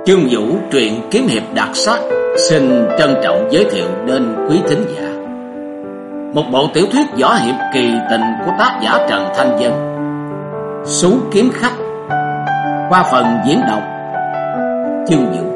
Chương Vũ truyện kiếm hiệp đặc sắc xin trân trọng giới thiệu đến quý thính giả một bộ tiểu thuyết võ hiệp kỳ tình của tác giả Trần Thanh Vân, Sú Kiếm Khách, qua phần diễn đọc Chương Vũ.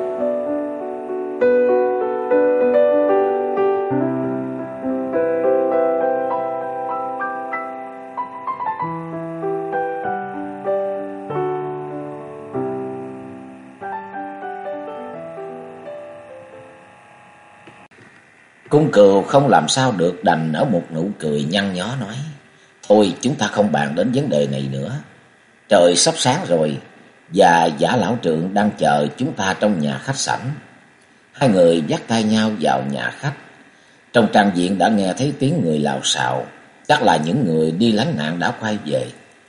Cung Cừu không làm sao được đành nở một nụ cười nhăn nhó nói: "Thôi chúng ta không bàn đến vấn đề này nữa. Trời sắp sáng rồi và Giả lão trượng đang chờ chúng ta trong nhà khách sảnh." Hai người dắt tay nhau vào nhà khách. Trong trang viện đã nghe thấy tiếng người lào xào, chắc là những người đi lánh nạn đã quay về.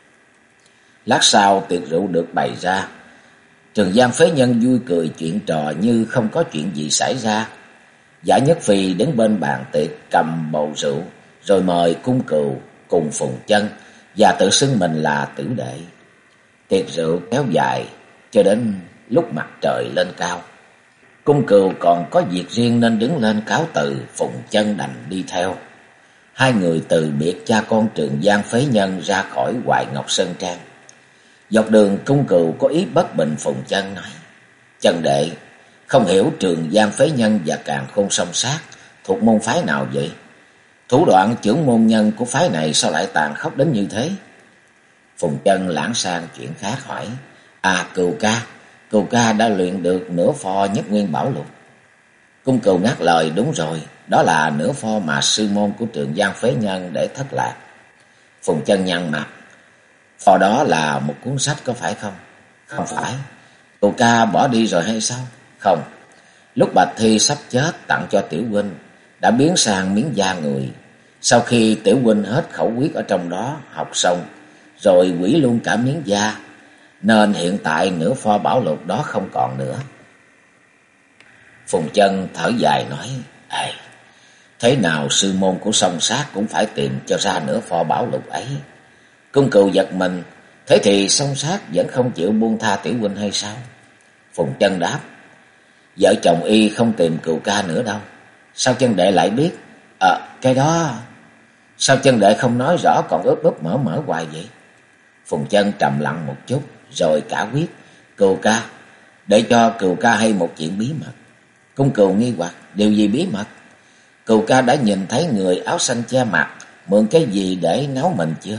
Lát sau tiệc rượu được bày ra. Trường Giang phế nhân vui cười chuyện trò như không có chuyện gì xảy ra. Giả Nhất Phi đứng bên bàn tiệc cầm bầu rượu, rồi mời Cung Cừu cùng Phùng Chân và tự xưng mình là tử đệ. Tiệc rượu kéo dài cho đến lúc mặt trời lên cao. Cung Cừu còn có việc riêng nên đứng lên cáo từ, Phùng Chân đành đi theo. Hai người từ biệt cha con Trường Giang phế nhân ra khỏi Hoài Ngọc Sơn Trang. Dọc đường Cung Cừu có ý bất bình. Phùng Chân nói: "Chân đệ, không hiểu Trường Giang phế nhân và Càn Khôn Song Sát thuộc môn phái nào vậy? Thủ đoạn chưởng môn nhân của phái này sao lại tàn khốc đến như thế?" Phùng Chân lãng sang chuyện khác hỏi: Cừu ca đã luyện được nửa pho Nhất Nguyên Bảo Lục." Cung Cừu ngắt lời: "Đúng rồi, đó là nửa pho mà sư môn của Trường Giang phế nhân để thất lạc." Phùng Chân nhăn mặt: "Pho đó là một cuốn sách có phải không?" "Không phải." "Cừu ca bỏ đi rồi hay sao?" "Không, lúc Bạch Thi sắp chết tặng cho tiểu huynh đã biến sang miếng da người. Sau khi tiểu huynh hết khẩu quyết ở trong đó học xong, rồi hủy luôn cả miếng da, nên hiện tại nửa pho bảo lục đó không còn nữa." Phùng Chân thở dài nói: Thế nào sư môn của Song Sát cũng phải tìm cho ra nửa pho bảo lục ấy." Cung Cừu giật mình: "Thế thì Song Sát vẫn không chịu buông tha tiểu huynh hay sao?" Phùng Chân đáp: "Vợ chồng y không tìm Cừu ca nữa đâu." "Sao chân đệ lại biết?" Cái đó sao chân đệ không nói rõ còn ướp ướp mở mở hoài vậy?" Phùng Chân trầm lặng một chút rồi cả quyết: "Cừu ca, để cho Cừu ca hay một chuyện bí mật." Cung Cừu nghi hoặc: "Điều gì bí mật?" "Cừu ca đã nhìn thấy người áo xanh che mặt mượn cái gì để nấu mình chưa?"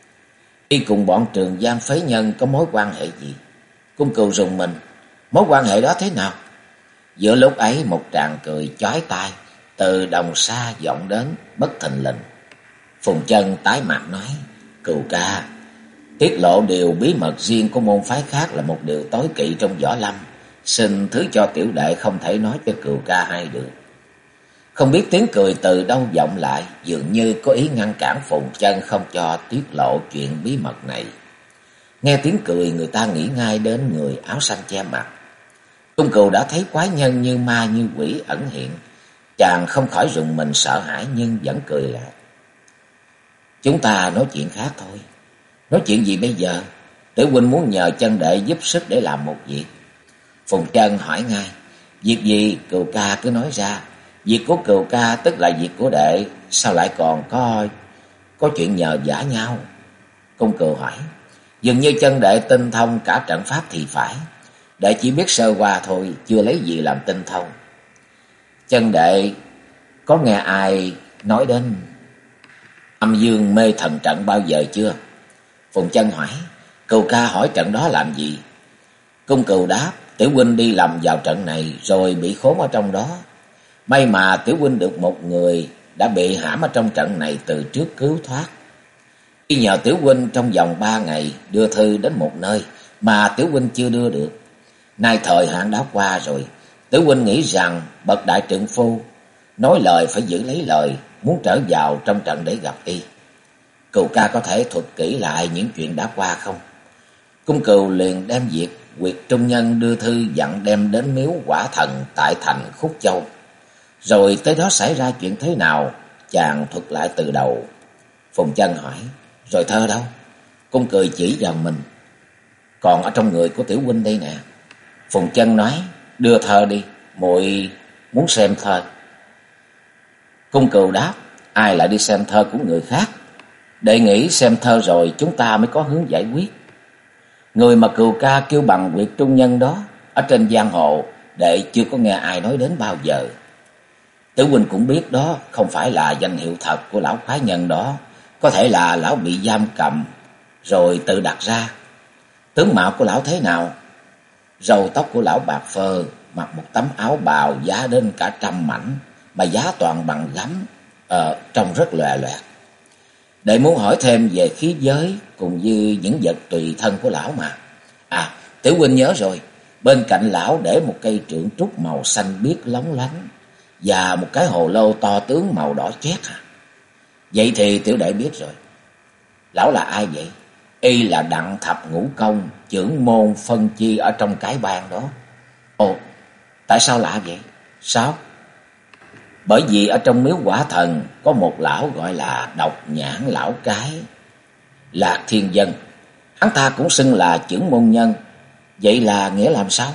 "Y cùng bọn Trường Giang phế nhân có mối quan hệ gì?" Cung Cừu rùng mình: "Mối quan hệ đó thế nào?" Giữa lúc ấy một tràng cười chói tai từ đồng xa vọng đến bất thình lình. Phùng Chân tái mặt nói: "Cừu ca, tiết lộ điều bí mật riêng của môn phái khác là một điều tối kỵ trong võ lâm. Xin thứ cho tiểu đệ không thể nói cho Cừu ca hay được." Không biết tiếng cười từ đâu vọng lại, dường như có ý ngăn cản Phùng Chân không cho tiết lộ chuyện bí mật này. Nghe tiếng cười người ta nghĩ ngay đến người áo xanh che mặt. Cung Cừu đã thấy quái nhân như ma như quỷ ẩn hiện, chàng không khỏi rùng mình sợ hãi nhưng vẫn cười lại: "Chúng ta nói chuyện khác thôi." "Nói chuyện gì bây giờ?" "Tiểu huynh muốn nhờ chân đệ giúp sức để làm một việc." Phùng Chân hỏi ngay: "Việc gì Cừu ca cứ nói ra. Việc của Cừu ca tức là việc của đệ, sao lại còn có chuyện nhờ vả nhau?" Cung Cừu hỏi: "Dường như chân đệ tinh thông cả trận pháp thì phải. Đệ chỉ biết sơ qua thôi, chưa lấy gì làm tinh thông." "Chân đệ có nghe ai nói đến Âm Dương Mê Thần Trận bao giờ chưa?" Phùng Chân hỏi: "Cừu ca hỏi trận đó làm gì?" Cung Cừu đáp: "Tiểu huynh đi lầm vào trận này rồi bị khốn ở trong đó. May mà tiểu huynh được một người đã bị hãm ở trong trận này từ trước cứu thoát. Y nhờ tiểu huynh trong vòng 3 ngày đưa thư đến một nơi mà tiểu huynh chưa đưa được. Nay thời hạn đã qua rồi, tiểu huynh nghĩ rằng bậc đại trượng phu nói lời phải giữ lấy lời, muốn trở vào trong trận để gặp y. Cừu ca có thể thuật kỹ lại những chuyện đã qua không?" Cung Cừu liền đem việc Quyệt Trung Nhân đưa thư dặn đem đến miếu Quả Thần tại thành Khúc Châu. Rồi tới đó xảy ra chuyện thế nào, chàng thuật lại từ đầu. Phùng Chân hỏi: "Rồi thơ đâu?" Cung cười chỉ vào mình: "Còn ở trong người của tiểu huynh đây nè." Phùng Chân nói: đưa thơ đi, muội muốn xem thơ. Cung Cừu đáp: ai lại đi xem thơ của người khác? Đệ nghĩ xem thơ rồi chúng ta mới có hướng giải quyết. Người mà Cừu ca kêu bằng Nguyệt Trung Nhân đó, ở trên giang hồ đệ chưa có nghe ai nói đến bao giờ. Tử huynh cũng biết đó không phải là danh hiệu thật của lão khoái nhân đó, có thể là lão bị giam cầm rồi tự đặt ra. Tướng mạo của lão thế nào? Râu tóc của lão bạc phơ, mặc một tấm áo bào giá đến cả 100 mảnh, mà giá toàn bằng gấm, trông rất lòe loẹt. Đệ muốn hỏi thêm về khí giới cùng như những vật tùy thân của lão mà. À, Tiểu huynh nhớ rồi, bên cạnh lão để một cây trượng trúc màu xanh biếc lóng lánh và một cái hồ lô to tướng màu đỏ chét à? Vậy thì tiểu đệ biết rồi. Lão là ai vậy? Y là Đặng Thập Ngũ Công, trưởng môn phân chi ở trong cái bang đó. Ồ, tại sao lạ vậy? Sao? Bởi vì ở trong miếu Quả Thần có một lão gọi là Độc Nhãn Lão Cái, Lạc Thiên Dân. Hắn ta cũng xưng là trưởng môn nhân. Vậy là nghĩa làm sao?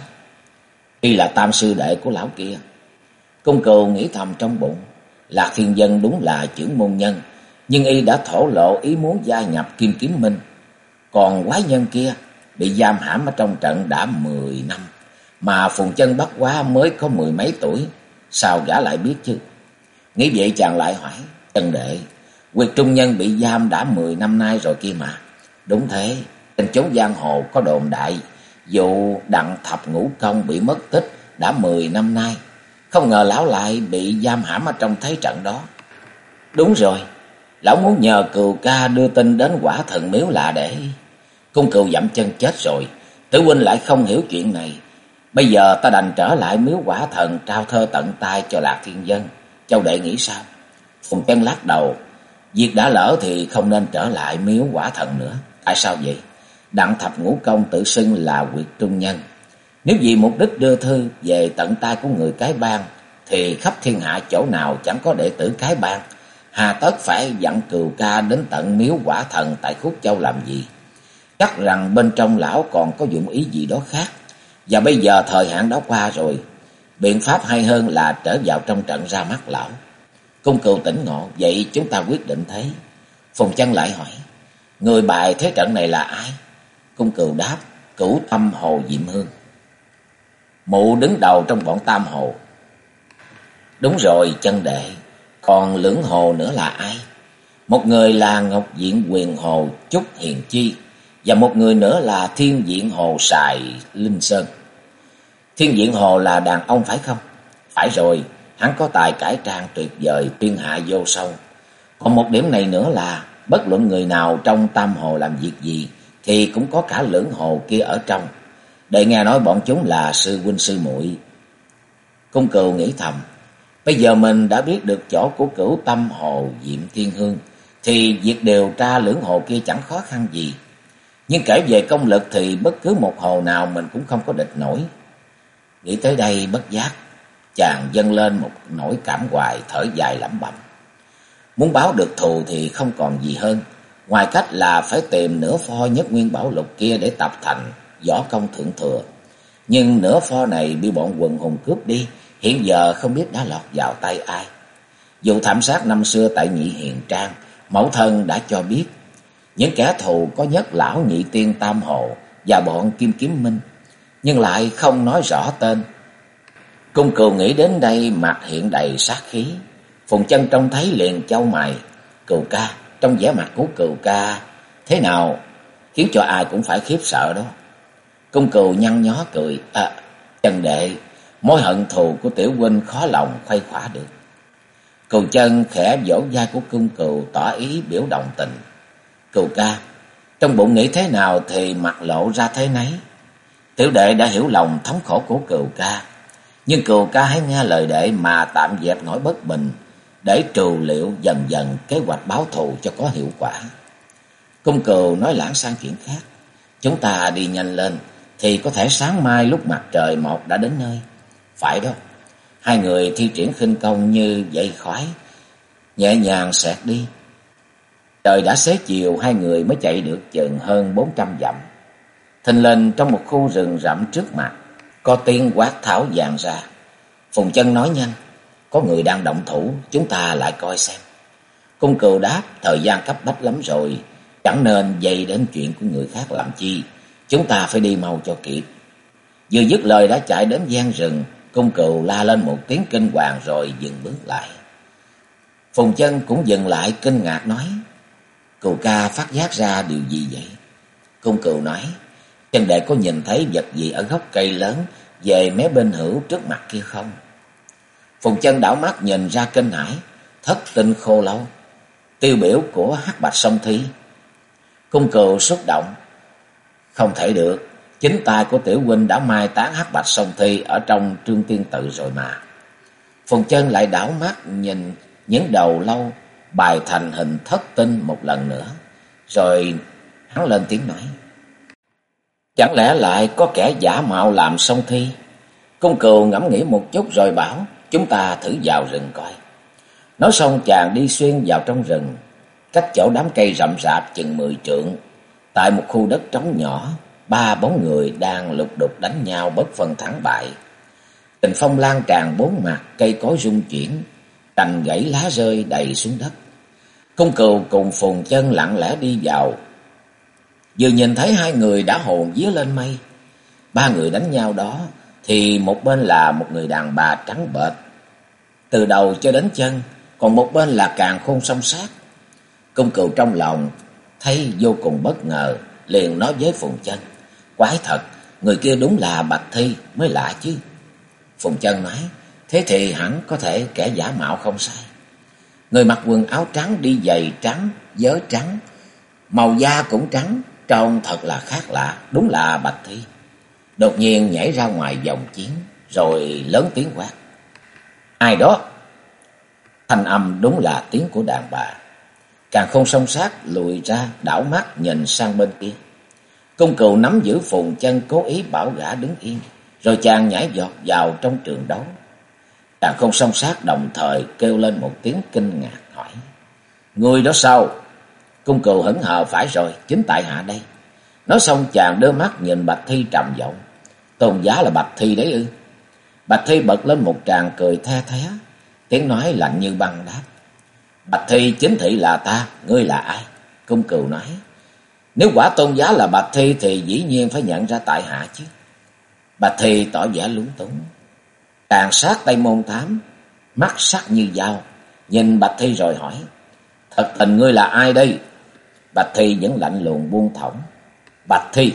Y là tam sư đệ của lão kia. Cung Cừu nghĩ thầm trong bụng, Lạc Thiên Dân đúng là trưởng môn nhân, nhưng y đã thổ lộ ý muốn gia nhập Kim Kiếm Minh. Còn quái nhân kia bị giam hãm ở trong trận đã 10 năm, mà Phùng Chân Bất Quá mới có 10 mấy tuổi, sao gã lại biết chứ? Nghĩ vậy chàng lại hỏi: Chân đệ, Nguyệt Trung Nhân bị giam đã 10 năm nay rồi kia mà. Đúng thế, trên chốn giang hồ có đồn đại vụ Đặng Thập Ngũ Công bị mất tích đã 10 năm nay. Không ngờ lão lại bị giam hãm ở trong thế trận đó. Đúng rồi, lão muốn nhờ Cừu ca đưa tin đến Quả Thần miếu là để... Cung Cừu dậm chân chết rồi, Tử huynh lại không hiểu chuyện này. Bây giờ ta đành trở lại miếu Quả Thần trao thơ tận tay cho Lạc Thiên Dân. Châu đệ nghĩ sao? Phùng Chân lắc đầu: việc đã lỡ thì không nên trở lại miếu Quả Thần nữa. Tại sao vậy? Đặng Thập Ngũ Công tự xưng là Nguyệt Trung Nhân. Nếu vì mục đích đưa thư về tận tay của người cái bang, thì khắp thiên hạ chỗ nào chẳng có đệ tử cái bang. Hà tất phải dặn Cừu ca đến tận miếu Quả Thần tại Khúc Châu làm gì? Chắc rằng bên trong lão còn có dụng ý gì đó khác. Và bây giờ thời hạn đó qua rồi, biện pháp hay hơn là trở vào trong trận ra mắt lão. Cung Cừu tỉnh ngộ: vậy chúng ta quyết định thế. Phùng Chân lại hỏi: người bài thế trận này là ai? Cung Cừu đáp: Cửu Tâm Hồ Diệm Hương. Mụ đứng đầu trong bọn Tam Hồ. Đúng rồi chân đệ, còn Lưỡng Hồ nữa là ai? Một người là Ngọc Diện Quyền Hồ Trúc Hiền Chi, và một người nữa là Thiên Diện Hồ Sài Linh Sơn. Thiên Diện Hồ là đàn ông phải không? Phải rồi, hắn có tài cải trang tuyệt vời, thiên hạ vô song. Còn một điểm này nữa là bất luận người nào trong Tam Hồ làm việc gì thì cũng có cả Lưỡng Hồ kia ở trong. Đệ nghe nói bọn chúng là sư huynh sư muội. Cung Cừu nghĩ thầm: bây giờ mình đã biết được chỗ của Cửu Tâm Hồ Diệm Thiên Hương, thì việc điều tra Lưỡng Hồ kia chẳng khó khăn gì. Nhưng kể về công lực thì bất cứ một hồ nào mình cũng không có địch nổi. Nghĩ tới đây bất giác chàng dâng lên một nỗi cảm hoài, thở dài lẩm bẩm. Muốn báo được thù thì không còn gì hơn ngoài cách là phải tìm nửa pho Nhất Nguyên Bảo Lục kia để tập thành võ công thượng thừa. Nhưng nửa pho này bị bọn quần hùng cướp đi, hiện giờ không biết đã lọt vào tay ai. Vụ thảm sát năm xưa tại Nhị Hiền Trang, mẫu thân đã cho biết những kẻ thù có Nhất Lão Nhị Tiên Tam Hồ và bọn Kim Kiếm Minh, nhưng lại không nói rõ tên. Cung Cừu nghĩ đến đây mặt hiện đầy sát khí. Phùng Chân trông thấy liền chau mày: Cừu ca, trong vẻ mặt của Cừu ca thế nào khiến cho ai cũng phải khiếp sợ đó. Cung Cừu nhăn nhó cười: Chân đệ, mối hận thù của tiểu huynh khó lòng khuây khỏa được. Cừu Chân khẽ vỗ vai của Cung Cừu tỏ ý biểu đồng tình. Cừu ca, trong bụng nghĩ thế nào thì mặt lộ ra thế nấy. Tiểu đệ đã hiểu lòng thống khổ của Cừu ca, nhưng Cừu ca hãy nghe lời đệ mà tạm dẹp nỗi bất bình, để trù liệu dần dần kế hoạch báo thù cho có hiệu quả. Cung Cừu nói lãng sang chuyện khác: chúng ta đi nhanh lên thì có thể sáng mai lúc mặt trời mọc đã đến nơi. Phải đó. Hai người thi triển khinh công như dậy khói, nhẹ nhàng xẹt đi. Trời đã xế chiều, hai người mới chạy được chừng hơn 400 dặm. Thình lình trong một khu rừng rậm trước mặt, Có tiếng quát tháo vang ra. Phùng Chân nói nhanh: có người đang động thủ, chúng ta lại coi xem. Cung Cừu đáp: thời gian cấp bách lắm rồi, chẳng nên dây đến chuyện của người khác làm chi, chúng ta phải đi mau cho kịp. Vừa dứt lời đã chạy đến gian rừng. Cung Cừu la lên một tiếng kinh hoàng rồi dừng bước lại. Phùng Chân cũng dừng lại kinh ngạc nói: Cừu ca phát giác ra điều gì vậy? Cung Cừu nói: Chân đệ có nhìn thấy vật gì ở gốc cây lớn về mé bên hữu trước mặt kia không? Phùng Chân đảo mắt nhìn ra kinh hãi: Thất tinh khô lâu, tiêu biểu của Hắc Bạch Song Thi. Cung Cừu xúc động: không thể được, chính tay của tiểu huynh đã mai táng Hắc Bạch Song Thi ở trong Trương Tiên Tự rồi mà. Phùng Chân lại đảo mắt nhìn những đầu lâu bài thành hình thất tinh một lần nữa, rồi hắn lên tiếng nói: chẳng lẽ lại có kẻ giả mạo làm Song Thi? Cung Cừu ngẫm nghĩ một chút rồi bảo: chúng ta thử vào rừng coi. Nói xong chàng đi xuyên vào trong rừng, cách chỗ đám cây rậm rạp chừng 10 trượng. Tại một khu đất trống nhỏ, 3 bóng người đang lục đục đánh nhau bất phân thắng bại. Kình phong lan tràn bốn mặt, cây cối rung chuyển, cành gãy lá rơi đầy xuống đất. Cung Cừu cùng Phùng Chân lặng lẽ đi vào. Vừa nhìn thấy hai người đã hồn vía lên mây. 3 người đánh nhau đó thì một bên là một người đàn bà trắng bệch từ đầu cho đến chân, còn một bên là càn khôn song sát. Cung Cừu trong lòng thấy vô cùng bất ngờ, liền nói với Phùng Chân: quái thật, người kia đúng là Bạch Thi mới lạ chứ. Phùng Chân nói: thế thì hẳn có thể kẻ giả mạo không sai. Người mặc quần áo trắng, đi giày trắng, vớ trắng, màu da cũng trắng, trông thật là khác lạ, đúng là Bạch Thi. Đột nhiên nhảy ra ngoài vòng chiến, rồi lớn tiếng quát: ai đó? Thanh âm đúng là tiếng của đàn bà. Càng không song sát lùi ra, đảo mắt nhìn sang bên kia. Cung Cừu nắm giữ Phùng Chân, cố ý bảo gã đứng yên, rồi chàng nhảy giọt vào trong trường đấu. Càng không song sát đồng thời kêu lên một tiếng kinh ngạc hỏi: người đó sao? Cung Cừu hững hờ: phải rồi, chính tại hạ đây. Nói xong chàng đưa mắt nhìn Bạch Thi trầm giọng: tôn giá là Bạch Thi đấy ư? Bạch Thi bật lên một tràng cười the thé, tiếng nói lạnh như băng đáp: Bạch Thi chính thị là ta, ngươi là ai? Cung Cừu nói: nếu quả tôn giá là Bạch Thi thì dĩ nhiên phải nhận ra tại hạ chứ. Bạch Thi tỏ vẻ lúng túng. Càng sát Tây Môn Thám, mắt sắc như dao, nhìn Bạch Thi rồi hỏi: thật tình ngươi là ai đây? Bạch Thi vẫn lạnh lùng buông thõng: Bạch Thi.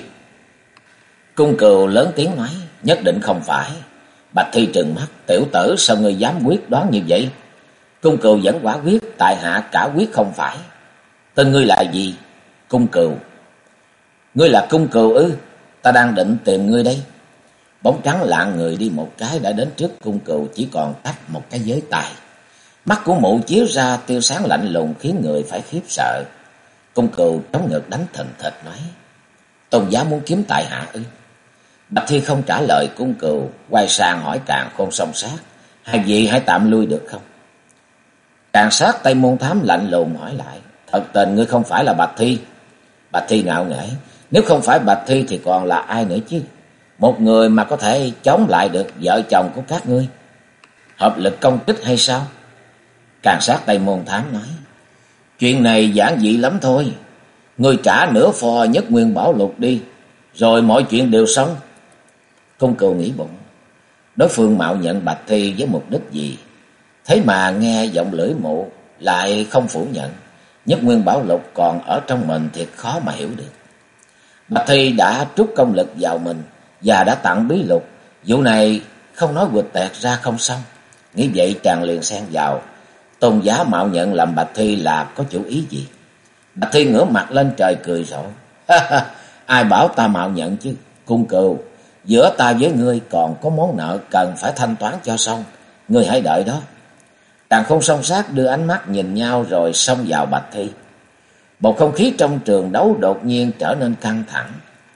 Cung Cừu lớn tiếng nói: nhất định không phải. Bạch Thi trừng mắt: tiểu tử, sao ngươi dám quyết đoán như vậy? Cung Cừu vẫn quả quyết: tại hạ cả quyết không phải. Tên ngươi là gì? Cung Cừu. Ngươi là Cung Cừu ư? Ta đang định tìm ngươi đây. Bóng trắng lạng người đi một cái đã đến trước Cung Cừu, chỉ còn cách một cái giới tài. Mắt của mụ chiếu ra tia sáng lạnh lùng khiến người phải khiếp sợ. Cung Cừu trống ngực đánh thình thịch nói: tôn giá muốn kiếm tại hạ ư? Bạch Thi không trả lời Cung Cừu, quay sang hỏi Càn Khôn song sát: hai vị hãy tạm lui được không? Càn sát Tây Môn Thám lạnh lùng hỏi lại: thật tình ngươi không phải là Bạch Thi? Bạch Thi ngạo nghễ: nếu không phải Bạch Thi thì còn là ai nữa chứ? Một người mà có thể chống lại được vợ chồng của các ngươi, hợp lực công kích hay sao? Càn sát Tây Môn Thám nói: chuyện này giản dị lắm thôi. Ngươi trả nửa phò Nhất Nguyên Bảo Lục đi, rồi mọi chuyện đều xong. Cung Cừu nghĩ bụng, đối phương mạo nhận Bạch Thi với mục đích gì? Thế mà nghe giọng lưỡi mụ lại không phủ nhận. Nhất Nguyên Bảo Lục còn ở trong mình thiệt khó mà hiểu được. Bạch Thi đã trút công lực vào mình và đã tặng bí lục, vụ này không nói quỵt tẹt ra không xong. Nghĩ vậy chàng liền xen vào: tôn giá mạo nhận làm Bạch Thi là có chủ ý gì? Bạch Thi ngửa mặt lên trời cười rộ: ai bảo ta mạo nhận chứ? Cung Cừu, giữa ta với ngươi còn có món nợ cần phải thanh toán cho xong, ngươi hãy đợi đó. Càng không song sát đưa ánh mắt nhìn nhau rồi xông vào Bạch Thi. Bầu không khí trong trường đấu đột nhiên trở nên căng thẳng.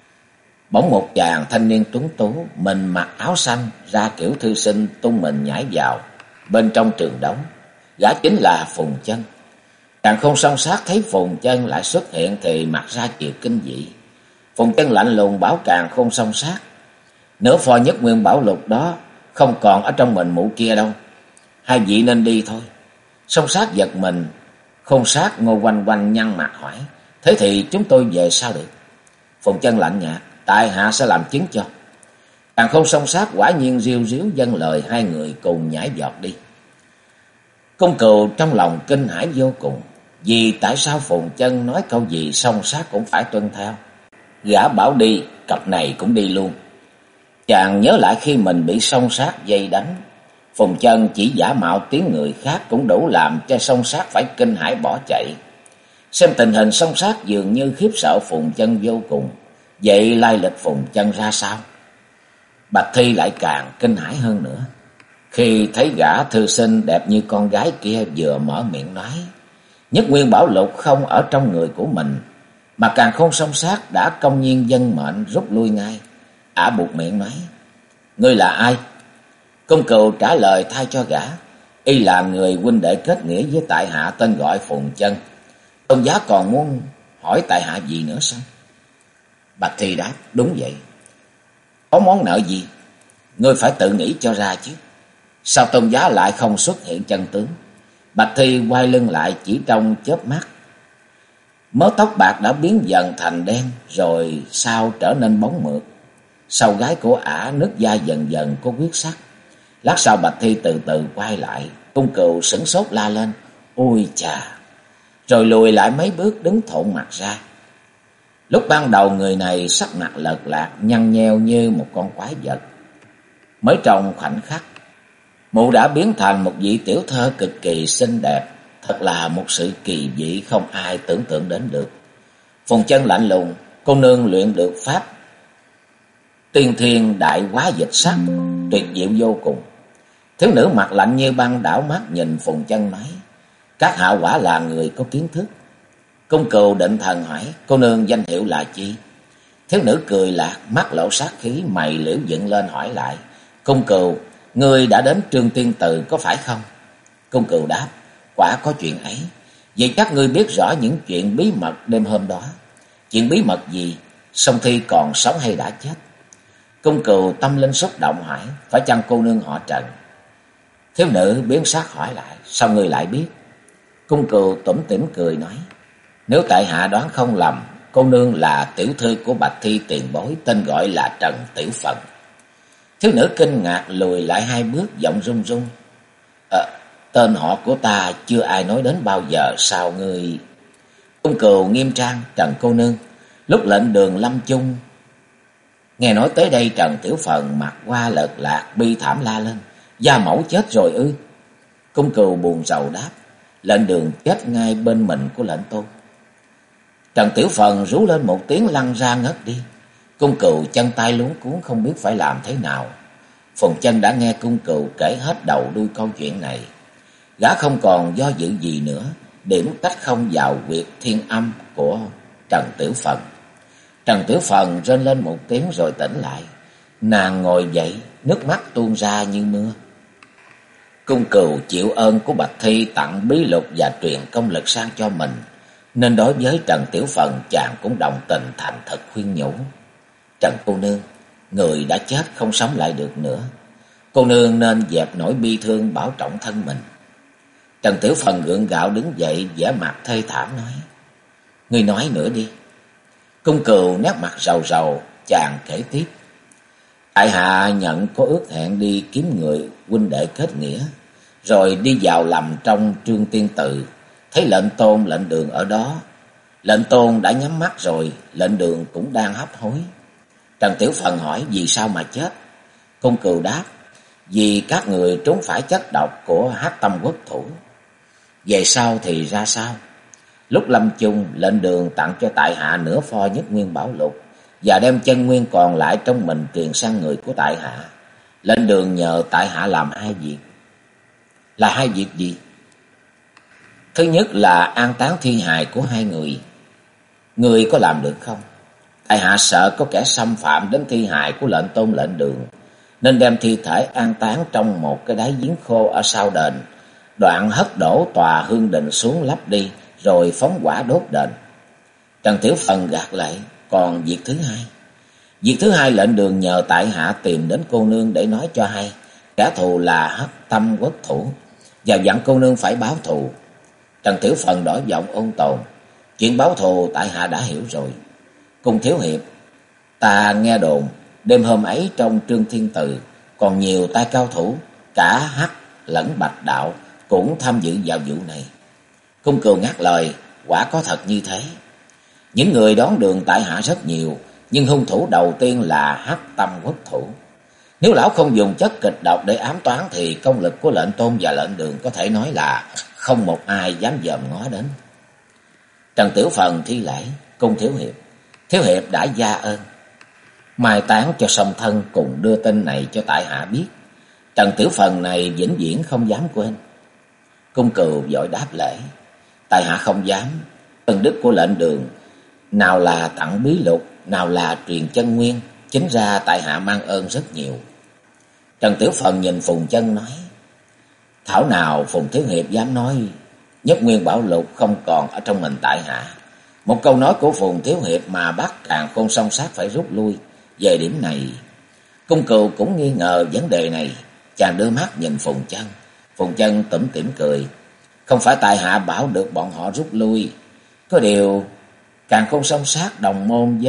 Bỗng một chàng thanh niên tuấn tú, mình mặc áo xanh, ra kiểu thư sinh tung mình nhảy vào bên trong trường đấu. Gã chính là Phùng Chân. Càng không song sát thấy Phùng Chân lại xuất hiện thì mặt ra chiều kinh dị. Phùng Chân lạnh lùng bảo Càng không song sát: Nửa pho Nhất Nguyên Bảo Lục đó không còn ở trong mình mụ kia đâu. Hai vị nên đi thôi. Song Sát giật mình, Khôn Sát ngồi quanh quanh nhăn mặt hỏi: thế thì chúng tôi về sao được? Phùng Chân lạnh nhạt: tại hạ sẽ làm chứng cho. Càng Khôn Song Sát quả nhiên riu ríu dâng lời, hai người cùng nhảy giọt đi. Cung Cừu trong lòng kinh hãi vô cùng, vì tại sao Phùng Chân nói câu gì Song Sát cũng phải tuân theo. Gã bảo đi, cặp này cũng đi luôn. Chàng nhớ lại khi mình bị Song Sát dây đánh, Phùng Chân chỉ giả mạo tiếng người khác cũng đủ làm cho Song Sát phải kinh hãi bỏ chạy. Xem tình hình Song Sát dường như khiếp sợ Phùng Chân vô cùng. Vậy lai lịch Phùng Chân ra sao? Bạch Thi lại càng kinh hãi hơn nữa. Khi thấy gã thư sinh đẹp như con gái kia vừa mở miệng nói Nhất Nguyên Bảo Lục không ở trong người của mình, mà Càng Khôn Song Sát đã công nhiên dân mệnh rút lui ngay. Ả buộc miệng nói: ngươi là ai? Cung Cừu trả lời thay cho gã: y là người huynh đệ kết nghĩa với tại hạ, tên gọi Phùng Chân. Tôn giá còn muốn hỏi tại hạ gì nữa sao? Bạch Thi đáp: đúng vậy. Có món nợ gì? Ngươi phải tự nghĩ cho ra chứ. Sao tôn giá lại không xuất hiện chân tướng? Bạch Thi quay lưng lại, chỉ trong chớp mắt, mớ tóc bạc đã biến dần thành đen, rồi sau trở nên bóng mượt. Sau gái của ả nước da dần dần có huyết sắc. Lát sau Bạch Thi từ từ quay lại. Cung Cừu sửng sốt la lên: ôi chà! Rồi lùi lại mấy bước đứng thộn mặt ra. Lúc ban đầu người này sắc mặt lợt lạc, nhăn nheo như một con quái vật. Mới trong khoảnh khắc, mụ đã biến thành một vị tiểu thơ cực kỳ xinh đẹp. Thật là một sự kỳ dị không ai tưởng tượng đến được. Phùng Chân lạnh lùng: cô nương luyện được pháp tiên thiên đại hóa dịch sắc, tuyệt diệu vô cùng. Thiếu nữ mặt lạnh như băng đảo mắt nhìn Phùng Chân nói: các hạ quả là người có kiến thức. Cung Cừu định thần hỏi: cô nương danh hiệu là chi? Thiếu nữ cười lạc, mắt lộ sát khí, mày liễu dựng lên hỏi lại: Cung Cừu, ngươi đã đến Trương Tiên Từ có phải không? Cung Cừu đáp: quả có chuyện ấy. Vậy chắc ngươi biết rõ những chuyện bí mật đêm hôm đó. Chuyện bí mật gì? Song Thi còn sống hay đã chết? Cung Cừu tâm linh xúc động hỏi: phải chăng cô nương họ Trần? Thiếu nữ biến sắc hỏi lại: sao ngươi lại biết? Cung Cừu tủm tỉm cười nói: nếu tại hạ đoán không lầm, cô nương là tiểu thư của Bạch Thi tiền bối, tên gọi là Trần Tiểu Phận. Thiếu nữ kinh ngạc lùi lại hai bước, giọng run run: tên họ của ta chưa ai nói đến bao giờ, sao ngươi? Cung Cừu nghiêm trang: Trần cô nương, lúc lệnh đường lâm chung. Nghe nói tới đây, Trần Tiểu Phận mặt qua lợt lạc, bi thảm la lên: gia mẫu chết rồi ư? Cung Cừu buồn rầu đáp: lệnh đường chết ngay bên mình của lệnh tôn. Trần Tiểu Phận rú lên một tiếng lăn ra ngất đi. Cung Cừu chân tay luống cuống không biết phải làm thế nào. Phùng Chân đã nghe Cung Cừu kể hết đầu đuôi câu chuyện này. Gã không còn do dự gì nữa, điểm cách không vào huyệt thiên âm của Trần Tiểu Phận. Trần Tiểu Phận rên lên một tiếng rồi tỉnh lại. Nàng ngồi dậy, nước mắt tuôn ra như mưa. Cung Cừu chịu ơn của Bạch Thi tặng bí lục và truyền công lực sang cho mình, nên đối với Trần Tiểu Phận chàng cũng đồng tình thành thật khuyên nhủ: Trần cô nương, người đã chết không sống lại được nữa. Cô nương nên dẹp nỗi bi thương, bảo trọng thân mình. Trần Tiểu Phận gượng gạo đứng dậy, vẻ mặt thê thảm nói: ngươi nói nữa đi. Cung Cừu nét mặt rầu rầu, chàng kể tiếp: tại hạ nhận có ước hẹn đi kiếm người huynh đệ kết nghĩa, rồi đi vào lầm trong Trương Tiên Tự, thấy lệnh tôn lệnh đường ở đó. Lệnh tôn đã nhắm mắt rồi, lệnh đường cũng đang hấp hối. Trần Tiểu Phận hỏi: vì sao mà chết? Cung Cừu đáp: vì các người trúng phải chất độc của Hắc Tâm Quốc thủ. Về sau thì ra sao? Lúc lâm chung, lệnh đường tặng cho tại hạ nửa pho Nhất Nguyên Bảo Lục và đem chân nguyên còn lại trong mình truyền sang người của tại hạ. Lệnh đường nhờ tại hạ làm hai việc. Là hai việc gì? Thứ nhất là an táng thi hài của hai người. Người có làm được không? Tại hạ sợ có kẻ xâm phạm đến thi hài của lệnh tôn lệnh đường, nên đem thi thể an táng trong một cái đáy giếng khô ở sau đền, đoạn hất đổ tòa hương đình xuống lấp đi, rồi phóng hỏa đốt đền. Trần Tiểu Phận gạt lại: còn việc thứ hai? Việc thứ hai, lệnh Đường nhờ tại hạ tìm đến cô nương để nói cho hay kẻ thù là Hắc Tâm Quốc Thủ, và dặn cô nương phải báo thù. Trần Tiểu Phần đổi giọng ôn tồn: chuyện báo thù tại hạ đã hiểu rồi. Cung thiếu hiệp, ta nghe đồn đêm hôm ấy trong Trương Thiên Từ còn nhiều tay cao thủ, cả Hắc lẫn Bạch đạo cũng tham dự vào vụ này. Cung Cừu ngắt lời: quả có thật như thế. Những người đón đường tại hạ rất nhiều, nhưng hung thủ đầu tiên là Hắc Tâm Quốc Thủ. Nếu lão không dùng chất kịch độc để ám toán thì công lực của lệnh Tôn và lệnh Đường có thể nói là không một ai dám dòm ngó đến. Trần Tiểu Phần thi lễ: Cung thiếu hiệp đã gia ơn. Mai táng cho song thân cùng đưa tin này cho tại hạ biết. Trần Tiểu Phần này vĩnh viễn không dám quên. Cung Cừu vội đáp lễ: tại hạ không dám. Ân đức của lệnh Đường nào là tặng bí lục, nào là truyền chân nguyên, chính ra tại hạ mang ơn rất nhiều. Trần Tiểu Phần nhìn Phùng Chân nói: thảo nào Phùng thiếu hiệp dám nói nhất nguyên bảo lục không còn ở trong mình tại hạ. Một câu nói của Phùng thiếu hiệp mà bắt Càn Khôn song sát phải rút lui. Về điểm này, Cung Cừu cũng nghi ngờ vấn đề này. Chàng đưa mắt nhìn Phùng Chân. Phùng Chân tủm tỉm cười: không phải tại hạ bảo được bọn họ rút lui, có điều Càn Khôn song sát đồng môn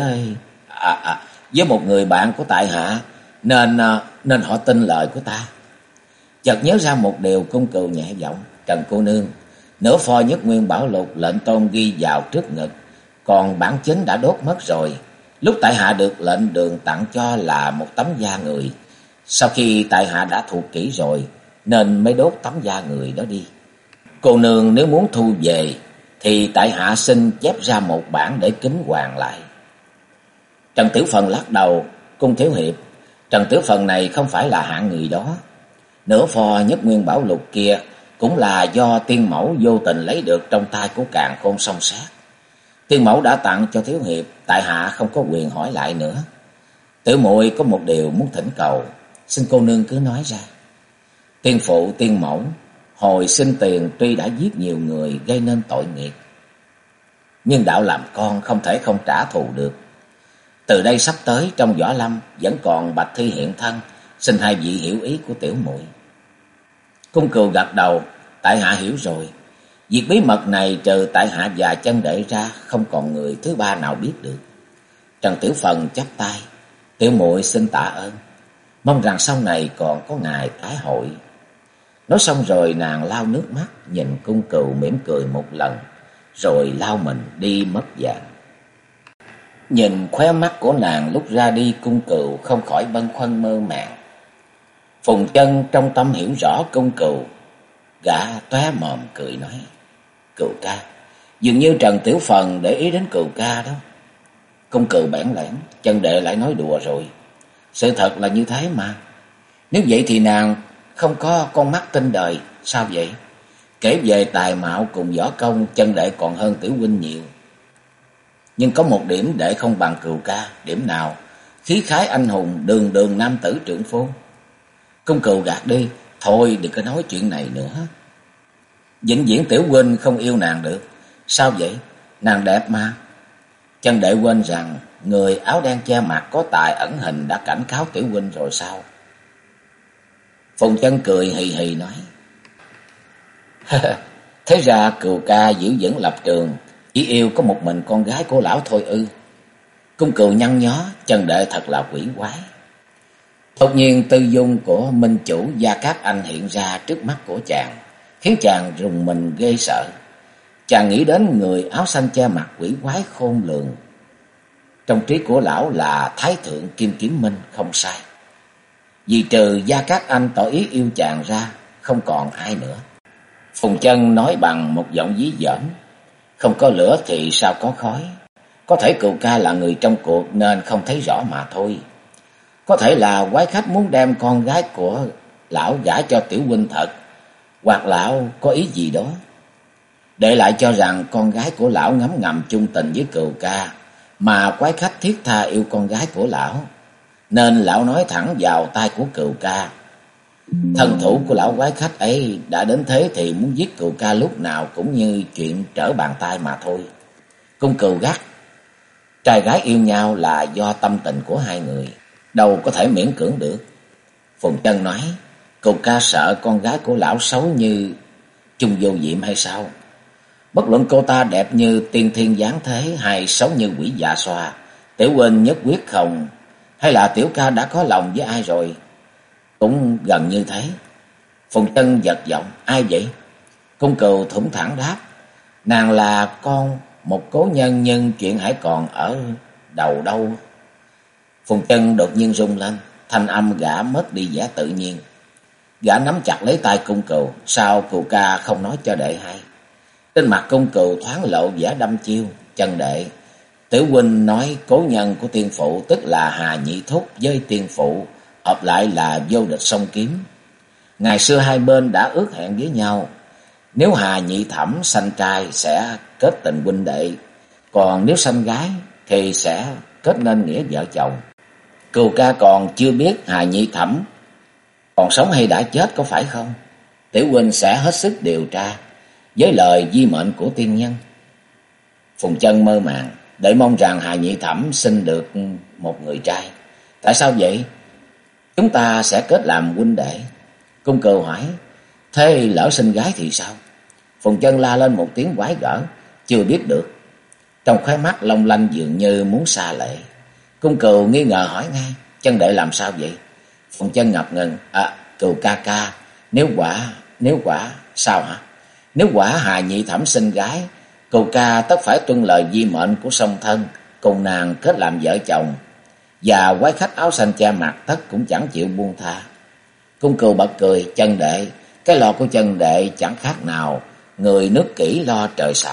với một người bạn của tại hạ, nên họ tin lời của ta. Chợt nhớ ra một điều, Cung Cừu nhẹ giọng: Trần cô nương, nửa pho nhất nguyên bảo lục lệnh Tôn ghi vào trước ngực, còn bản chính đã đốt mất rồi. Lúc tại hạ được lệnh Đường tặng cho là một tấm da người, sau khi tại hạ đã thuộc kỹ rồi nên mới đốt tấm da người đó đi. Cô nương nếu muốn thu về thì tại hạ xin chép ra một bản để kính hoàng lại. Trần Tiểu Phần lắc đầu: Cung thiếu hiệp, Trần Tiểu Phần này không phải là hạng người đó. Nửa pho nhất nguyên bảo lục kia cũng là do tiên mẫu vô tình lấy được trong tay của Càn Khôn song sát. Tiên mẫu đã tặng cho thiếu hiệp, tại hạ không có quyền hỏi lại nữa. Tiểu muội có một điều muốn thỉnh cầu, xin cô nương cứ nói ra. Tiên phụ tiên mẫu hồi sinh tiền tuy đã giết nhiều người gây nên tội nghiệp, nhưng đạo làm con không thể không trả thù được. Từ đây sắp tới trong võ lâm vẫn còn Bạch Thi hiện thân, xin hai vị hiểu ý của tiểu muội. Cung Cừu gật đầu: tại hạ hiểu rồi. Việc bí mật này trừ tại hạ và Chân đệ ra, không còn người thứ ba nào biết được. Trần Tiểu Phần chắp tay: tiểu muội xin tạ ơn, mong rằng sau này còn có ngày tái hội. Nói xong rồi nàng lau nước mắt nhìn Cung Cừu mỉm cười một lần, rồi lau mình đi mất dạng. Nhìn khóe mắt của nàng lúc ra đi, Cung Cừu không khỏi bâng khuâng mơ màng. Phùng Chân trong tâm hiểu rõ Cung Cừu, gã tóe mồm cười nói: Cừu ca, dường như Trần Tiểu Phần để ý đến Cừu ca đó. Cung Cừu bẽn lẽn: Chân đệ lại nói đùa rồi. Sự thật là như thế mà. Nếu vậy thì nàng không có con mắt tinh đời sao vậy? Kể về tài mạo cùng võ công, Chân đệ còn hơn tiểu huynh nhiều. Nhưng có một điểm đệ không bằng Cừu ca. Điểm nào? Khí khái anh hùng, đường đường nam tử trưởng phu. Cung Cừu gạt đi: thôi đừng có nói chuyện này nữa. Vĩnh viễn tiểu huynh không yêu nàng được. Sao vậy? Nàng đẹp mà. Chân đệ quên rằng người áo đen che mặt có tài ẩn hình đã cảnh cáo tiểu huynh rồi sao? Phùng Chân cười hì hì nói: thế ra Cừu ca giữ vững lập trường, chỉ yêu có một mình con gái của lão thôi ư? Cung Cừu nhăn nhó: Chân đệ thật là quỷ quái. Đột nhiên tư dung của minh chủ Gia Cát Anh hiện ra trước mắt của chàng, khiến chàng rùng mình ghê sợ. Chàng nghĩ đến người áo xanh che mặt quỷ quái khôn lường. Trong trí của lão là Thái Thượng Kim Kiếm Minh không sai. Vì trừ Gia Cát Anh tỏ ý yêu chàng ra, không còn ai nữa. Phùng Chân nói bằng một giọng dí dỏm: không có lửa thì sao có khói. Có thể Cừu ca là người trong cuộc nên không thấy rõ mà thôi. Có thể là quái khách muốn đem con gái của lão gả cho tiểu huynh thật, hoặc lão có ý gì đó. Để lại cho rằng con gái của lão ngấm ngầm chung tình với Cừu ca, mà quái khách thiết tha yêu con gái của lão, nên lão nói thẳng vào tai của Cừu ca. Thân thủ của lão quái khách ấy đã đến thế thì muốn giết Cừu ca lúc nào cũng như chuyện trở bàn tay mà thôi. Cung Cừu gắt: Trai gái yêu nhau là do tâm tình của hai người, đâu có thể miễn cưỡng được. Phùng Chân nói, Cù Ca sợ con gái của lão xấu như Chung Vô Diệm hay sao? Bất luận cô ta đẹp như tiên thiên giáng thế hay xấu như quỷ dạ xoa, Tiểu huynh nhất quyết không, hay là Tiểu ca đã có lòng với ai rồi? Cũng gần như thế. Phùng Chân giật giọng, ai vậy? Cung Cừu thủng thẳng đáp, nàng là con một cố nhân, nhưng chuyện hãy còn ở đầu đâu. Phùng Chân đột nhiên rung lên, thanh âm gã mất đi vẻ tự nhiên. Gã nắm chặt lấy tay Cung Cừu, sao Cù Ca không nói cho đệ hay? Trên mặt Cung Cừu thoáng lộ vẻ đăm chiêu. Chân đệ, Tiểu huynh nói cố nhân của tiên phụ tức là Hà Nhị Thúc với tiên phụ hợp lại là vô địch song kiếm. Ngày xưa hai bên đã ước hẹn với nhau, nếu Hà Nhị Thẩm sanh trai sẽ kết tình huynh đệ, còn nếu sanh gái thì sẽ kết nên nghĩa vợ chồng. Cù Ca còn chưa biết Hà Nhị Thẩm còn sống hay đã chết có phải không? Tiểu huynh sẽ hết sức điều tra với lời di mệnh của tiên nhân. Phùng Chân mơ màng, để mong rằng Hà Nhị Thẩm sinh được một người trai. Tại sao vậy? Chúng ta sẽ kết làm huynh đệ. Cung Cừu hỏi, thế lỡ sinh gái thì sao? Phùng Chân la lên một tiếng quái gở, chưa biết được. Trong khóe mắt long lanh dường như muốn xa lệ. Cung Cừu nghi ngờ hỏi ngay, Chân đệ làm sao vậy? Phùng Chân ngập ngừng, Cừu ca ca, nếu quả, sao hả? Nếu quả Hà Nhị Thẩm sinh gái, Cừu ca tất phải tuân lời di mệnh của song thân, cùng nàng kết làm vợ chồng, và quái khách áo xanh che mặt tất cũng chẳng chịu buông tha. Cung Cừu bật cười, Chân đệ, cái lo của Chân đệ chẳng khác nào người nước kỹ lo trời sập.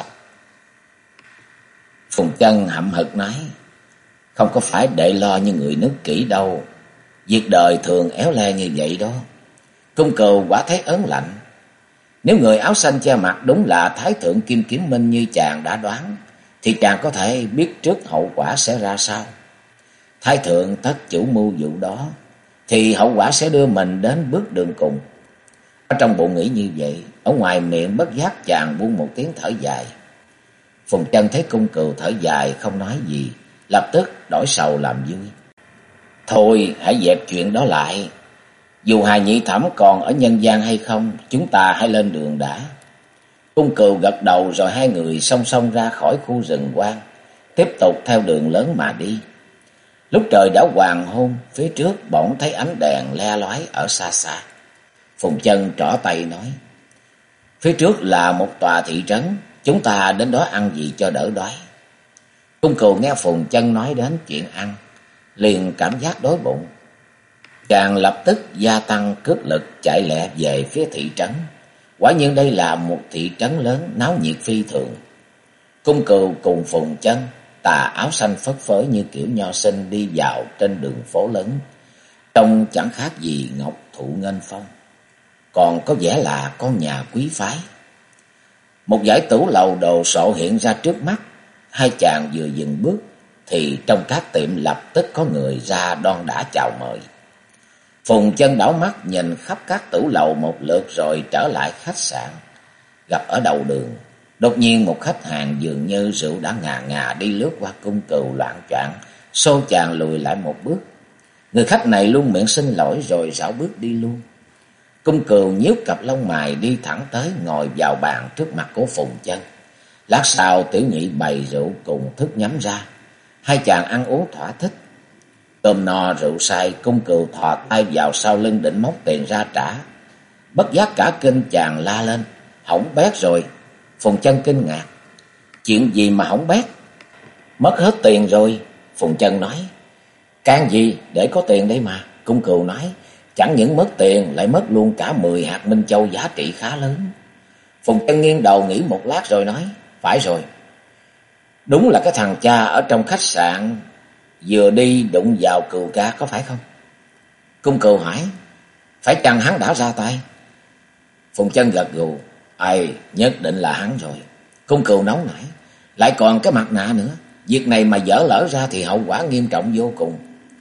Phùng Chân hậm hực nói, không có phải đệ lo như người nước kỹ đâu, việc đời thường éo le như vậy đó. Cung Cừu quả thấy ớn lạnh. Nếu người áo xanh che mặt đúng là Thái thượng Kim Kiếm Minh như chàng đã đoán, thì chàng có thể biết trước hậu quả sẽ ra sao. Thái thượng tất chủ mưu vụ đó, thì hậu quả sẽ đưa mình đến bước đường cùng. Ở trong bụng nghĩ như vậy, ở ngoài miệng bất giác chàng buông một tiếng thở dài. Phùng Chân thấy Cung Cừu thở dài không nói gì, lập tức đổi sầu làm vui. Thôi hãy dẹp chuyện đó lại. Dù Hà Nhị Thẩm còn ở nhân gian hay không, chúng ta hãy lên đường đã. Cung Cừu gật đầu rồi hai người song song ra khỏi khu rừng hoang, tiếp tục theo đường lớn mà đi. Lúc trời đã hoàng hôn, phía trước bỗng thấy ánh đèn le lói ở xa xa. Phùng Chân trỏ tay nói, phía trước là một tòa thị trấn, chúng ta đến đó ăn gì cho đỡ đói. Cung Cừu nghe Phùng Chân nói đến chuyện ăn, liền cảm giác đói bụng. Chàng lập tức gia tăng cước lực chạy lẹ về phía thị trấn. Quả nhiên đây là một thị trấn lớn náo nhiệt phi thường. Cung Cừu cùng Phùng Chân, tà áo xanh phất phới như kiểu nho sinh đi vào trên đường phố lớn, trông chẳng khác gì ngọc thụ nghênh phong, còn có vẻ là con nhà quý phái. Một dãy tủ lầu đồ sộ hiện ra trước mắt. Hai chàng vừa dừng bước thì trong các tiệm lập tức có người ra đon đả chào mời. Phùng Chân đảo mắt nhìn khắp các tủ lầu một lượt rồi trở lại khách sạn. Gặp ở đầu đường, đột nhiên một khách hàng dường như rượu đã ngà ngà đi lướt qua Cung Cừu loạng choạng, xô chàng lùi lại một bước. Người khách này luôn miệng xin lỗi rồi rảo bước đi luôn. Cung Cừu nhíu cặp lông mày đi thẳng tới ngồi vào bàn trước mặt của Phùng Chân. Lát sau Tiểu Nhị bày rượu cùng thức nhắm ra, hai chàng ăn uống thỏa thích. Cơm no rượu say, Cung Cừu thò tay vào sau lưng định móc tiền ra trả. Bất giác cả kinh chàng la lên, hỏng bét rồi. Phùng Chân kinh ngạc, chuyện gì mà hỏng bét? Mất hết tiền rồi. Phùng Chân nói, can gì để có tiền đây mà. Cung Cừu nói, chẳng những mất tiền lại mất luôn cả 10 hạt minh châu giá trị khá lớn. Phùng Chân nghiêng đầu nghĩ một lát rồi nói, phải rồi, đúng là cái thằng cha ở trong khách sạn vừa đi đụng vào Cừu ca có phải không? Cung Cừu hỏi, phải chăng hắn đã ra tay? Phùng Chân gật gù, nhất định là hắn rồi. Cung Cừu nóng nảy, lại còn cái mặt nạ nữa, việc này mà dở lỡ ra thì hậu quả nghiêm trọng vô cùng.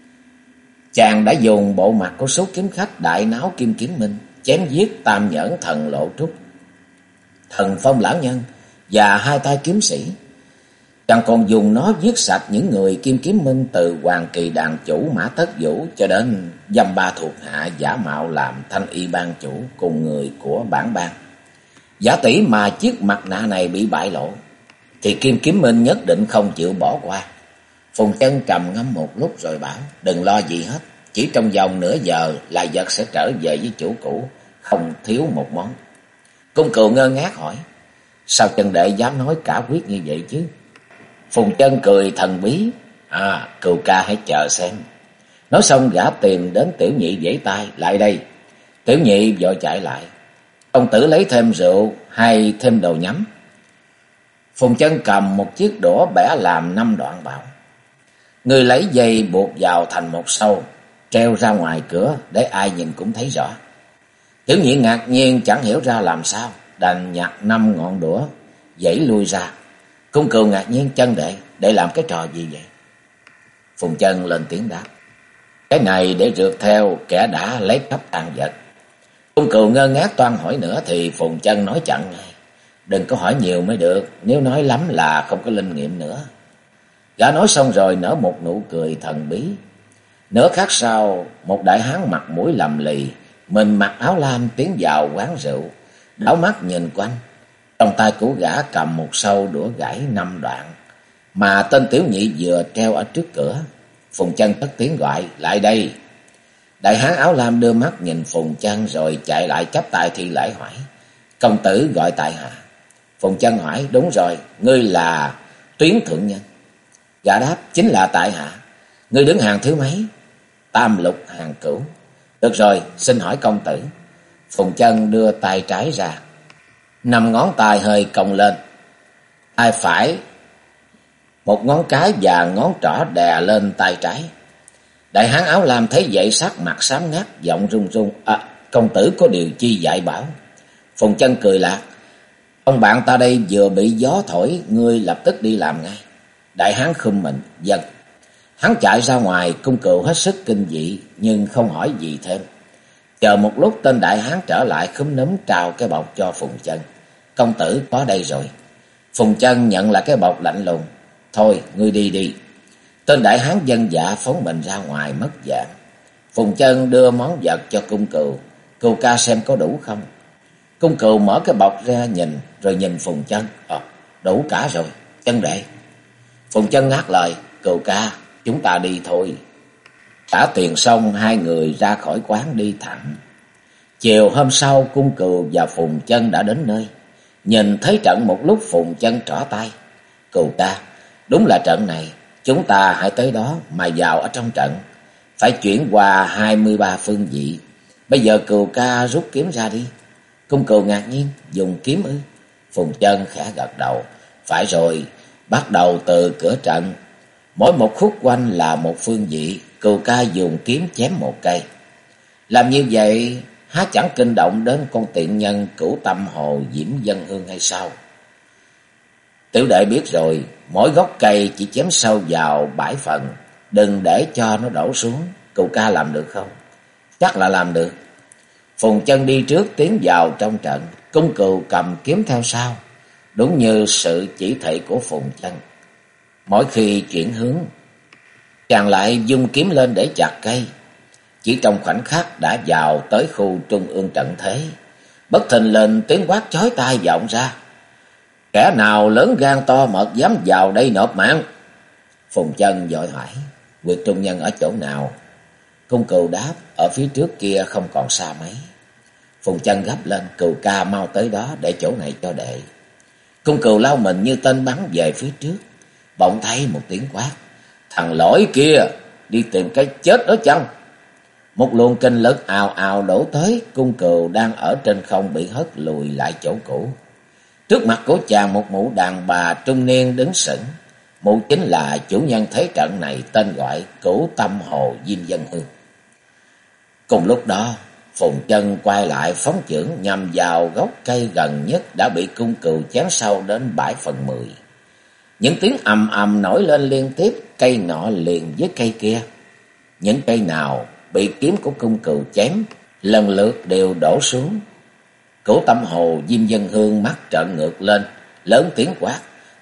Chàng đã dùng bộ mặt của số kiếm khách đại náo Kim Kiếm Minh chém giết Tam Nhẫn Thần Lộ Trúc, Thần Phong lão nhân và hai tay kiếm sĩ. chàng còn dùng nó giết sạch những người Kim Kiếm Minh từ Hoàng Kỳ đàn chủ Mã Tất Vũ cho đến dăm ba thuộc hạ giả mạo làm Thanh Y ban chủ cùng người của bản bang. Giả tỷ mà chiếc mặt nạ này bị bại lộ thì Kim Kiếm Minh nhất định không chịu bỏ qua. Phùng Chân trầm ngâm một lúc rồi bảo: đừng lo gì hết, chỉ trong vòng nửa giờ là vật sẽ trở về với chủ cũ, không thiếu một món. Cung Cừu ngơ ngác hỏi: sao Chân đệ dám nói cả quyết như vậy chứ? Phùng Chân cười thần bí: Cừu ca hãy chờ xem. Nói xong gã tìm đến Tiểu Nhị vẫy tay: lại đây. Tiểu Nhị vội chạy lại: công tử lấy thêm rượu hay thêm đồ nhắm? Phùng Chân cầm một chiếc đũa bẻ làm 5 đoạn bảo: người lấy dây buộc vào thành một sâu, treo ra ngoài cửa để ai nhìn cũng thấy rõ. Tiểu Nhị ngạc nhiên chẳng hiểu ra làm sao, đành nhặt 5 ngọn đũa giãy lui ra. Cung Cừu ngạc nhiên: Chân đệ làm cái trò gì vậy? Phùng Chân lên tiếng đáp: cái này để rượt theo kẻ đã lấy cắp tàn vật. Cung Cừu ngơ ngác toan hỏi nữa thì Phùng Chân nói chặn ngay: đừng có hỏi nhiều mới được, nếu nói lắm là không có linh nghiệm nữa. Gã nói xong rồi nở một nụ cười thần bí. Nửa khắc sau, một đại hán mặt mũi lầm lì, mình mặc áo lam tiến vào quán rượu, đảo mắt nhìn quanh. Trong tay của gã cầm một sâu đũa gãy 5 đoạn, mà tên Tiểu Nhị vừa treo ở trước cửa. Phùng Chân cất tiếng gọi: lại đây. Đại hán áo lam đưa mắt nhìn Phùng Chân rồi chạy lại chắp tay thi lễ hỏi: công tử gọi tại hạ? Phùng Chân hỏi: đúng rồi, ngươi là Tuyến thượng nhân? Gã đáp: chính là tại hạ. Ngươi đứng hàng thứ mấy? Tam lục hàng cửu. Được rồi, xin hỏi công tử. Phùng Chân đưa tay trái ra, 5 ngón tay hơi cong lên, tay phải một ngón cái và ngón trỏ đè lên tay trái. Đại hán áo lam thấy vậy sắc mặt xám ngắt, giọng run run: công tử có điều chi dạy bảo? Phùng Chân cười lạc: ông bạn ta đây vừa bị gió thổi, ngươi lập tức đi làm ngay. Đại hán khum mình: vâng. Hắn chạy ra ngoài. Cung Cừu hết sức kinh dị nhưng không hỏi gì thêm. Chờ một lúc tên đại hán trở lại khúm núm trao cái bọc cho Phùng Chân: công tử có đây rồi. Phùng Chân nhận lại cái bọc lạnh lùng: thôi ngươi đi đi. Tên đại hán vâng dạ phóng mình ra ngoài mất dạng. Phùng Chân đưa món vật cho Cung Cừu: Cừu ca xem có đủ không? Cung Cừu mở cái bọc ra nhìn rồi nhìn Phùng Chân: đủ cả rồi, Chân đệ. Phùng Chân ngắt lời: Cừu ca, chúng ta đi thôi. Trả tiền xong, hai người ra khỏi quán đi thẳng. Chiều hôm sau, Cung Cừu và Phùng Chân đã đến nơi. Nhìn thấy trận một lúc, Phùng Chân trỏ tay: Cừu ca, đúng là trận này, chúng ta hãy tới đó mà vào ở trong trận. Phải chuyển qua 23 phương vị. Bây giờ Cừu ca rút kiếm ra đi. Cung Cừu ngạc nhiên: dùng kiếm ư? Phùng Chân khẽ gật đầu: phải rồi, bắt đầu từ cửa trận. Mỗi một khúc quanh là một phương vị, Cừu ca dùng kiếm chém một cây. Làm như vậy há chẳng kinh động đến con tiện nhân Cửu Tâm Hồ Diễm Dân Hương hay sao? Tiểu đệ biết rồi, mỗi gốc cây chỉ chém sâu vào 7 phần, đừng để cho nó đổ xuống. Cừu ca làm được không? Chắc là làm được. Phùng Chân đi trước tiến vào trong trận, Cung Cừu cầm kiếm theo sau, đúng như sự chỉ thị của Phùng Chân. Mỗi khi chuyển hướng, chàng lại dung kiếm lên để chặt cây. Chỉ trong khoảnh khắc đã vào tới khu trung ương trận thế. Bất thình lình tiếng quát chói tai vọng ra: kẻ nào lớn gan to mật dám vào đây nộp mạng? Phùng Chân vội hỏi: Nguyệt trung nhân ở chỗ nào? Cung Cừu đáp: ở phía trước kia, không còn xa mấy. Phùng Chân gấp lên: Cừu ca mau tới đó để chỗ này cho đệ. Cung Cừu lao mình như tên bắn về phía trước. Bỗng thấy một tiếng quát: thằng lỗi kia, đi tìm cái chết đó chăng? Một luồng kinh lực ào ào đổ tới. Cung Cừu đang ở trên không bị hất lùi lại chỗ cũ. Trước mặt của chàng một mụ đàn bà trung niên đứng sững. Mụ chính là chủ nhân thế trận này, tên gọi Cửu Tâm Hồ Diêm Dân Hương. Cùng lúc đó, Phùng Chân quay lại phóng chưởng nhằm vào gốc cây gần nhất đã bị Cung Cừu chém sâu đến 7/10. Những tiếng ầm ầm nổi lên liên tiếp, cây nọ liền với cây kia. Những cây nào bị kiếm của Cung Cừu chém lần lượt đều đổ xuống. Cửu Tâm Hồ Diêm Dân Hương mắt trợn ngược lên, lớn tiếng quát: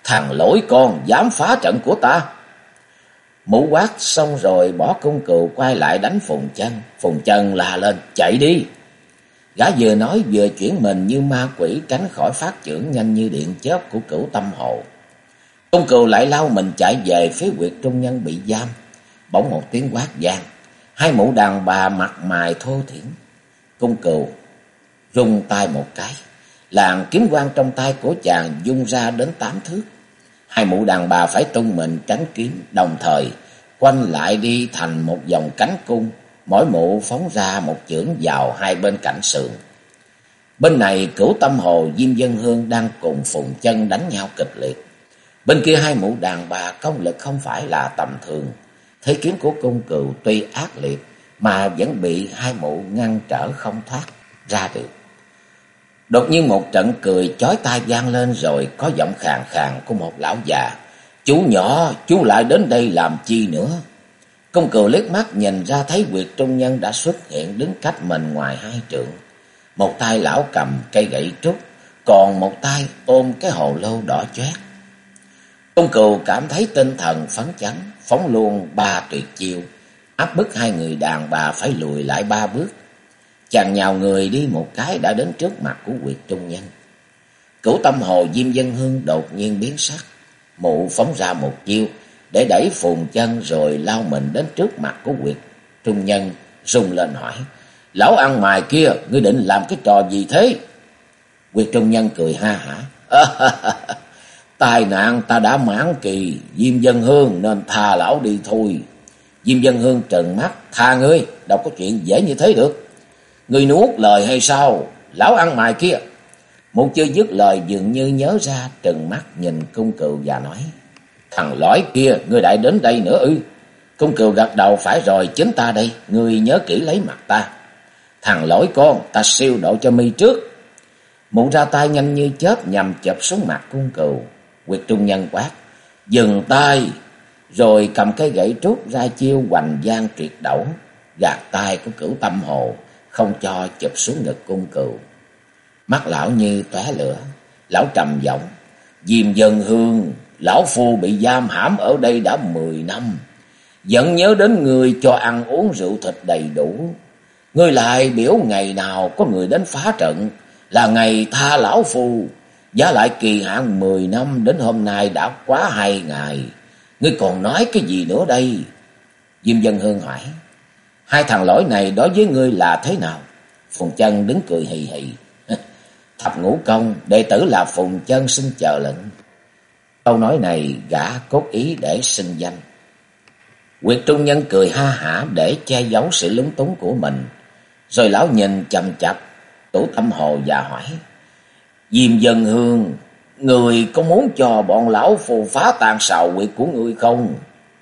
Thằng lỗi con dám phá trận của ta. Mụ quát xong rồi bỏ cung cừu quay lại đánh Phùng Chân. Phùng Chân la lên, chạy đi. Gã vừa nói vừa chuyển mình như ma quỷ tránh khỏi phát chưởng nhanh như điện chớp của Cửu Tâm Hồ. Cung cừu lại lao mình chạy về phía huyệt trung nhân bị giam. Bỗng một tiếng quát vang, hai mụ đàn bà mặt mày thô thiển. Cung cừu rung tay một cái, làn kiếm quang trong tay của chàng dung ra đến 8 thước. Hai mụ đàn bà phải tung mình tránh kiếm, đồng thời quanh lại đi thành một vòng cánh cung, mỗi mụ phóng ra một chưởng vào hai bên cạnh sườn. Bên này Cửu Tâm Hồ, Diêm Vân Hương đang cùng Phùng Chân đánh nhau kịch liệt. Bên kia hai mụ đàn bà công lực không phải là tầm thường. Thế kiếm của cung cừu tuy ác liệt mà vẫn bị hai mụ ngăn trở không thoát ra được. Đột nhiên một trận cười chói tai vang lên, rồi có giọng khàn khàn của một lão già. Chú nhỏ, chú lại đến đây làm chi nữa? Cung cừu liếc mắt nhìn ra thấy huyệt trung nhân đã xuất hiện đứng cách mình ngoài 2 trượng. Một tay lão cầm cây gậy trúc, còn một tay ôm cái hồ lô đỏ chót. Cung cừu cảm thấy tinh thần phấn chấn, phóng luôn 3 tuyệt chiêu, áp bức hai người đàn bà phải lùi lại 3 bước. Chàng nhào người đi một cái đã đến trước mặt của huyệt trung nhân. Cửu Tâm Hồ, Diêm Vân Hương đột nhiên biến sắc. Mụ phóng ra một chiêu để đẩy Phùng Chân rồi lao mình đến trước mặt của huyệt trung nhân, rung lên hỏi: Lão ăn mày kia, ngươi định làm cái trò gì thế? Huyệt trung nhân cười ha hả: Tai nạn ta đã mãn kỳ, Diêm Vân Hương, nên tha lão đi thôi. Diêm Vân Hương trừng mắt: Tha ngươi, đâu có chuyện dễ như thế được. Ngươi nuốt lời hay sao, lão ăn mày kia? Mụ chưa dứt lời dường như nhớ ra, trừng mắt nhìn cung cừu và nói: Thằng lõi kia, ngươi lại đến đây nữa ư? Cung cừu gật đầu: Phải rồi, chính ta đây, ngươi nhớ kỹ lấy mặt ta. Thằng lỗi con, ta siêu độ cho mi trước. Mụ ra tay nhanh như chớp nhằm chụp xuống mặt cung cừu. Huyệt trung nhân quát: Dừng tay! Rồi cầm cây gậy trúc ra chiêu hoành giang triệt đẩu, gạt tay của Cửu Tâm Hồ, không cho chụp xuống ngực cung cừu. Mắt lão như tóe lửa, lão trầm giọng: Diêm Vân Hương, lão phu bị giam hãm ở đây đã 10 năm, vẫn nhớ đến người cho ăn uống rượu thịt đầy đủ. Ngươi lại biểu ngày nào có người đến phá trận là ngày tha lão phu, giá lại kỳ hạn 10 năm đến hôm nay đã quá 2 ngày. Ngươi còn nói cái gì nữa đây? Diêm Vân Hương hỏi: Hai thằng lỗi này đối với ngươi là thế nào? Phùng Chân đứng cười hì hì: Thập Ngũ Công, đệ tử là Phùng Chân xin chờ lệnh. Câu nói này gã cốt ý để xưng danh. Huyệt trung nhân cười ha hả để che giấu sự lúng túng của mình. Rồi lão nhìn chằm chằm Cửu Tâm Hồ và hỏi: Diêm Vân Hương, người có muốn cho bọn lão phù phá tan sào huyệt của người không?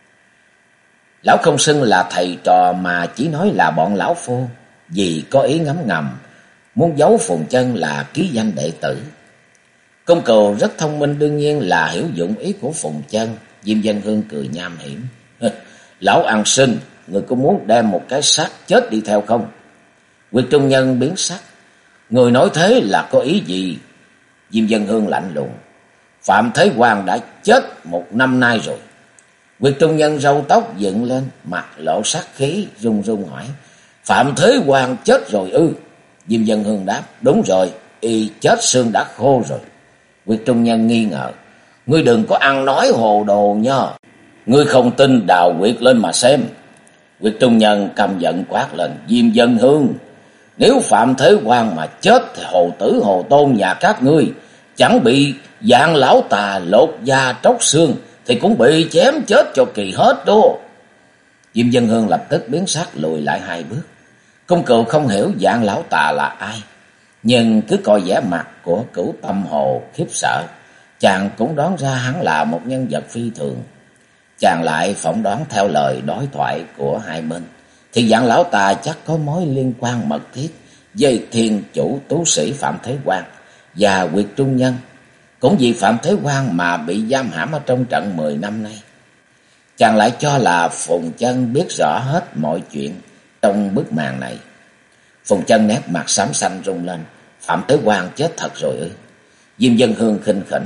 Lão không xưng là thầy trò mà chỉ nói là bọn lão phu, vì có ý ngấm ngầm muốn giấu Phùng Chân là ký danh đệ tử. Cung cừu rất thông minh, đương nhiên là hiểu dụng ý của Phùng Chân. Diêm Vân Hương cười nham hiểm: Lão ăn xin, người có muốn đem một cái xác chết đi theo không? Huyệt trung nhân biến sắc: Người nói thế là có ý gì? Diêm Vân Hương lạnh lùng: Phạm Thế Hoàng đã chết 1 năm nay rồi. Huyệt trung nhân râu tóc dựng lên, mặt lộ sát khí, run run hỏi: Phạm Thế Hoàng chết rồi ư? Diêm Vân Hương đáp: Đúng rồi, y chết xương đã khô rồi. Huyệt trung nhân nghi ngờ: Ngươi đừng có ăn nói hồ đồ nha. Ngươi không tin đào huyệt lên mà xem. Huyệt trung nhân căm giận quát lên: Diêm Vân Hương, nếu Phạm Thế Hoàng mà chết thì hồ tử hồ tôn nhà các ngươi chẳng bị dạng lão tà lột da tróc xương thì cũng bị chém chết cho kỳ hết đó. Diêm Vân Hương lập tức biến sắc lùi lại 2 bước. Cung cừu không hiểu dạng lão tà là ai, nhưng cứ coi vẻ mặt của Cửu Tâm Hồ khiếp sợ, chàng cũng đoán ra hắn là một nhân vật phi thường. Chàng lại phỏng đoán theo lời đối thoại của hai bên thì dạng lão tà chắc có mối liên quan mật thiết với thiên chủ tú sĩ Phạm Thế Hoàng và huyệt trung nhân. Cũng vì Phạm Thế Hoàng mà bị giam hãm ở trong trận 10 năm nay. Chàng lại cho là Phùng Chân biết rõ hết mọi chuyện trong bức màn này. Phùng Chân nét mặt xám xanh rung lên: Phạm Thế Hoàng chết thật rồi ư? Diêm Vân Hương khinh khỉnh: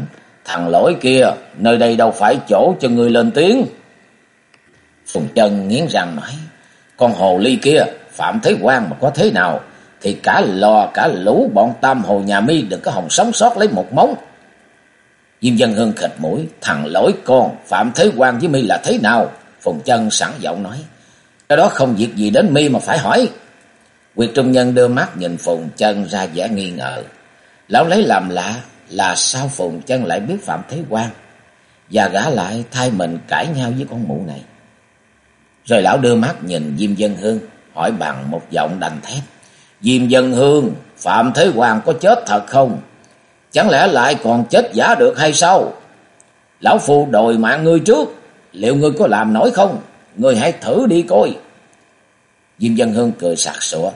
thằng lỗi kia, nơi đây đâu phải chỗ cho ngươi lên tiếng. Phùng Chân nghiến răng nói, con hồ ly kia, Phạm Thế Quang mà có thế nào, thì cả lò cả lũ bọn Tam Hồ nhà mi đừng có hòng sống sót lấy một móng. Diêm Dân Hương khịt mũi, thằng lỗi con, Phạm Thế Quang với mi là thế nào? Phùng Chân sẵn giọng nói, cái đó không việc gì đến mi mà phải hỏi. Nguyệt Trung Nhân đưa mắt nhìn Phùng Chân ra vẻ nghi ngờ. Lão lấy làm lạ là sao Phùng Chân lại biết Phạm Thế Quang, và gã lại thay mình cãi nhau với con mụ này. Rồi lão đưa mắt nhìn Diêm Dân Hương, hỏi bằng một giọng đanh thép, Diêm Dân Hương, Phạm Thế Quang có chết thật không? Chẳng lẽ lại còn chết giả được hay sao? Lão phu đòi mạng ngươi trước, liệu ngươi có làm nổi không? Ngươi hãy thử đi coi. Diêm Dân Hương cười sặc sụa,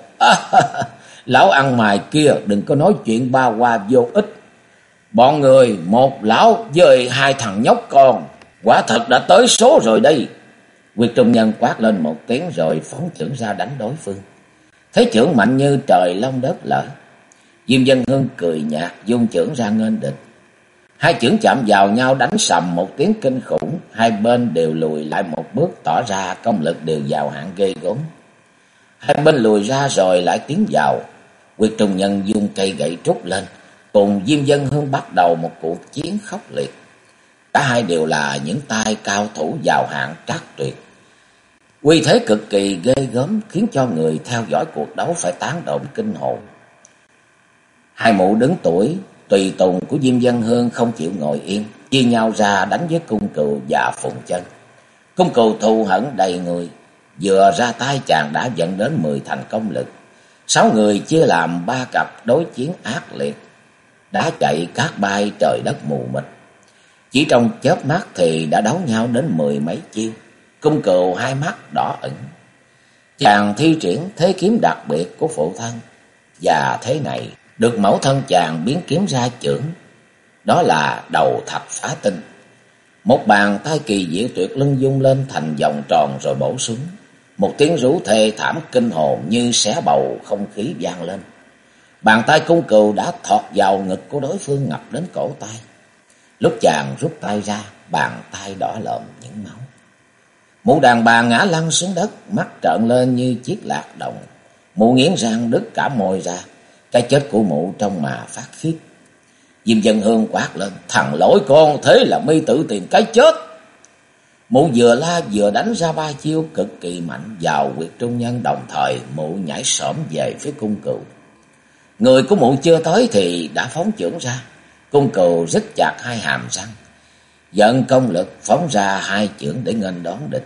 lão ăn mày kia đừng có nói chuyện ba hoa vô ích. Bọn người một lão với hai thằng nhóc con, quả thật đã tới số rồi đây. Nguyệt Trung Nhân quát lên một tiếng rồi phóng chưởng ra đánh đối phương. Thế chưởng mạnh như trời long đất lở. Diêm Dân Hương cười nhạt dung chưởng ra nghênh địch. Hai chưởng chạm vào nhau đánh sầm một tiếng kinh khủng, hai bên đều lùi lại một bước, tỏ ra công lực đều vào hạng ghê gớm. Hai bên lùi ra rồi lại tiến vào. Nguyệt Trung Nhân dung cây gậy trúc lên, cùng Diêm Dân Hương bắt đầu một cuộc chiến khốc liệt. Cả hai đều là những tay cao thủ vào hạng trác tuyệt. Uy thế cực kỳ ghê gớm, khiến cho người theo dõi cuộc đấu phải tán động kinh hồn. Hai mụ đứng tuổi tùy tùng của Diêm Dân Hương không chịu ngồi yên, chia nhau ra đánh với Cung Cừu và Phùng Chân. Cung Cừu thù hận đầy người, vừa ra tay chàng đã dẫn đến 10 thành công lực. 6 người chia làm 3 cặp đối chiến ác liệt, đá chạy cát bay trời đất mù mịt. Chỉ trong chớp mắt thì đã đấu nhau đến 10 mấy chiêu. Cung Cừu hai mắt đỏ ửng. Chàng thi triển thế kiếm đặc biệt của phụ thân, và thế này được mẫu thân chàng biến kiếm ra chưởng, đó là đầu thạch phá tinh. Một bàn tay kỳ diệu tuyệt lưng dung lên thành vòng tròn rồi bổ xuống. Một tiếng rú thê thảm kinh hồn như xé bầu không khí vang lên. Bàn tay Cung Cừu đã thọt vào ngực của đối phương ngập đến cổ tay. Lúc chàng rút tay ra, bàn tay đỏ lợm những máu. Mụ đàn bà ngã lăn xuống đất, mắt trợn lên như chiếc lạc đồng. Mụ nghiến răng đứt cả môi ra. Cái chết của mụ trông mà phát khiếp. Diêm Dân Hương quát lên, thằng lỗi con, thế là mi tự tìm cái chết. Mụ vừa la vừa đánh ra 3 chiêu cực kỳ mạnh vào Nguyệt Trung Nhân, đồng thời mụ nhảy xổm về phía Cung Cừu. Người của mụ chưa tới thì đã phóng chưởng ra. Cung Cừu rít chặt hai hàm răng, vận công lực phóng ra 2 chưởng để nghênh đón địch.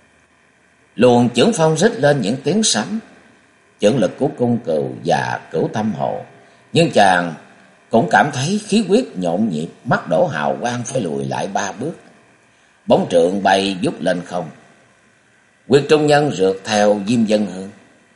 Luồng chưởng phong rít lên những tiếng sấm. Chưởng lực của Cung Cừu và Cửu Tâm Hồ, nhưng chàng cũng cảm thấy khí huyết nhộn nhịp, mắt đổ hào quang phải lùi lại 3 bước. Bóng trượng bay vút lên không. Nguyệt Trung Nhân rượt theo Diêm Dân Hương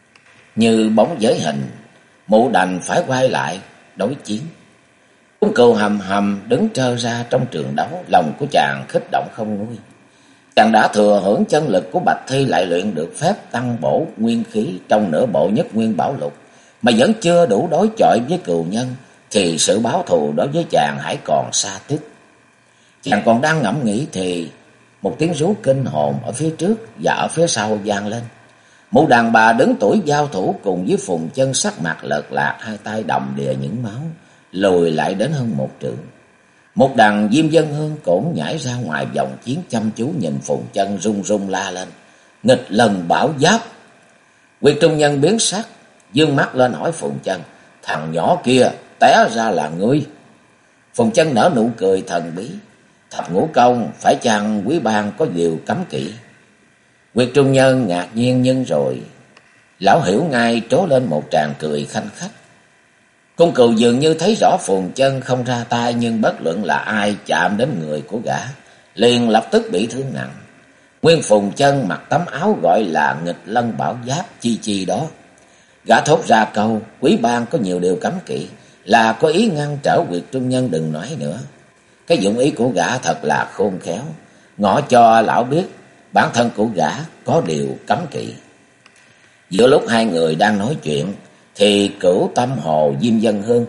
như bóng giới hình, mụ đành phải quay lại đối chiến. Cung Cừu hầm hầm đứng trơ ra trong trường đấu, lòng của chàng kích động không nguôi. Chàng đã thừa hưởng chân lực của Bạch Thi, lại luyện được phép tăng bổ nguyên khí trong nửa bộ Nhất Nguyên Bảo Lục, mà vẫn chưa đủ đối chọi với Cừu Nhân, thì sự báo thù đối với chàng hãy còn xa tích. Chàng còn đang ngẫm nghĩ thì một tiếng rú kinh hồn ở phía trước và ở phía sau vang lên. Mụ đàn bà đứng tuổi giao thủ cùng với Phùng Chân, sắc mặt lợt lạc, hai tay đầm đìa những máu, lùi lại đến hơn 1 trượng. Một đằng Diêm Dân Hương cũng nhảy ra ngoài vòng chiến, chăm chú nhìn Phùng Chân, run run la lên, nghịch lần bảo giáp. Nguyệt Trung Nhân biến sắc, dương mắt lên hỏi Phùng Chân, thằng nhỏ kia té ra là ngươi? Phùng Chân nở nụ cười thần bí, Thập Ngũ Công, phải chăng quý bang có điều cấm kỵ? Nguyệt Trung Nhân ngạc nhiên, nhưng rồi lão hiểu ngay, trố lên một tràng cười khanh khách. Cung Cừu dường như thấy rõ Phùng Chân không ra tay, nhưng bất luận là ai chạm đến người của gã liền lập tức bị thương nặng. Nguyên Phùng Chân mặc tấm áo gọi là nghịch lân bảo giáp chi chi đó. Gã thốt ra câu quý bang có nhiều điều cấm kỵ là có ý ngăn trở Nguyệt Trung Nhân đừng nói nữa. Cái dụng ý của gã thật là khôn khéo, ngỏ cho lão biết bản thân của gã có điều cấm kỵ. Giữa lúc hai người đang nói chuyện thì Cửu Tâm Hồ Diêm Dân Hương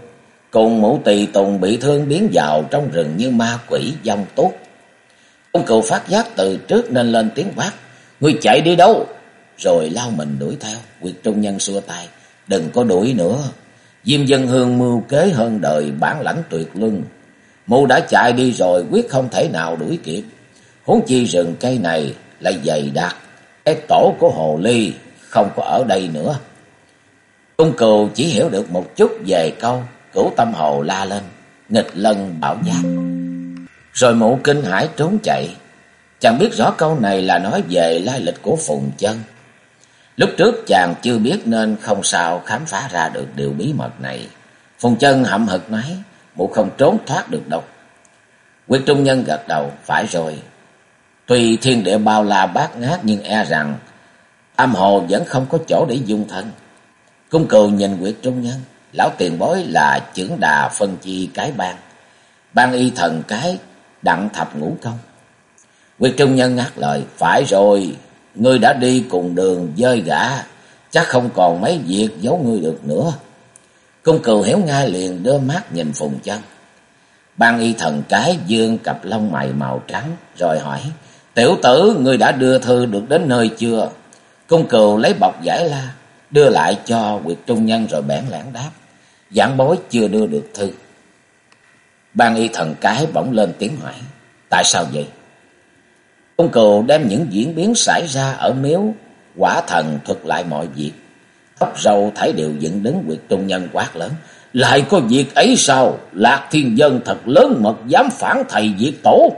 cùng Mụ Tỳ Tùng bị thương biến vào trong rừng như ma quỷ vong tốt. Công Cừu phát giác từ trước nên lên tiếng quát: "Ngươi chạy đi đâu?" Rồi lao mình đuổi theo. Nguyệt Trung Nhân xua tay: "Đừng có đuổi nữa. Diêm Dân Hương mưu kế hơn đời, bản lãnh tuyệt luân. Mụ đã chạy đi rồi, quyết không thể nào đuổi kịp. Huống chi rừng cây này lại dày đặc, cái tổ của hồ ly không có ở đây nữa." Công Cừu chỉ hiểu được một chút về câu Cửu Tâm Hồ la lên: "Nghịch lân bảo giáp." Rồi Mụ kinh hãi trốn chạy. Chàng biết rõ câu này là nói về lai lịch của Phùng Chân. Lúc trước chàng chưa biết nên không sao khám phá ra được điều bí mật này. Phùng Chân hậm hực nói: "Mụ không trốn thoát được đâu." Nguyệt Trung Nhân gật đầu: "Phải rồi. Tuy thiên địa bao la bát ngát nhưng e rằng Tam Hồ vẫn không có chỗ để dung thân." Cung Cừu nhìn Nguyệt Trung Nhân: "Lão tiền bối là chưởng đà phân chi cái bang, ban y thần cái đặng thập ngũ công." Nguyệt Trung Nhân ngắt lời: "Phải rồi, ngươi đã đi cùng đường dơi gã, chắc không còn mấy việc giấu ngươi được nữa." Cung Cừu hiểu ngay liền, đưa mắt nhìn Phùng Chân. Ban y thần cái dương cặp lông mày màu trắng rồi hỏi: "Tiểu tử, ngươi đã đưa thư được đến nơi chưa?" Cung Cừu lấy bọc giải la đưa lại cho Nguyệt Trung Nhân rồi bẽn lẽn đáp: "Vãn bối chưa đưa được thư." Ban y thần cái bỗng lên tiếng hỏi: "Tại sao vậy?" Cung Cừu đem những diễn biến xảy ra ở miếu Quả Thần thuật lại mọi việc. Tóc râu thảy đều dựng đứng. Nguyệt Trung Nhân quát lớn: "Lại có việc ấy sao? Lạc Thiên Dân thật lớn mật, dám phản thầy diệt tổ."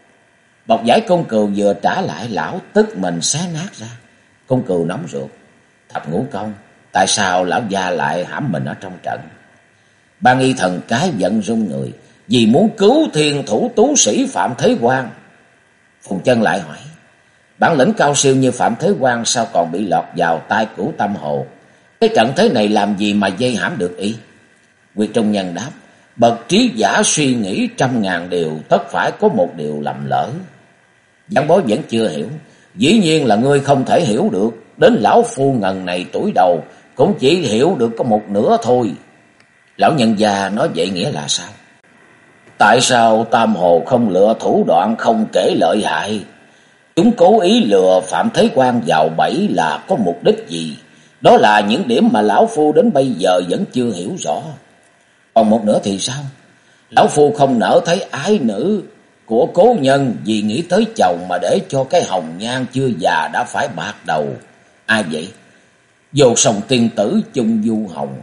Bọc giải Cung Cừu vừa trả lại, lão tức mình xé nát ra. Cung Cừu nóng ruột: "Thập ngũ công, tại sao lão gia lại hãm mình ở trong trận?" Ban y thần cái giận run người: "Vì muốn cứu thiên thủ tú sĩ Phạm Thế Quang." Phùng Chân lại hỏi: "Bản lĩnh cao siêu như Phạm Thế Quang sao còn bị lọt vào tay Cửu Tâm Hồ? Cái trận thế này làm gì mà dây hãm được y?" Nguyệt Trung Nhân đáp: "Bậc trí giả suy nghĩ trăm ngàn điều, tất phải có một điều lầm lỡ. Vãn bối vẫn chưa hiểu. Dĩ nhiên là ngươi không thể hiểu được. Đến lão phu ngần này tuổi đầu cũng chỉ hiểu được có một nửa thôi." Lão nhân gia nói vậy nghĩa là sao? "Tại sao Tam Hồ không lựa thủ đoạn không kể lợi hại? Chúng cố ý lừa Phạm Thế Quang vào bẫy là có mục đích gì? Đó là những điểm mà lão phu đến bây giờ vẫn chưa hiểu rõ. Còn một nửa thì sao? Lão phu không nỡ thấy ái nữ của cố nhân vì nghĩ tới chồng mà để cho cái hồng nhan chưa già đã phải bạc đầu. Ai vậy?" "Vô Song tiên tử Chung Du Hồng."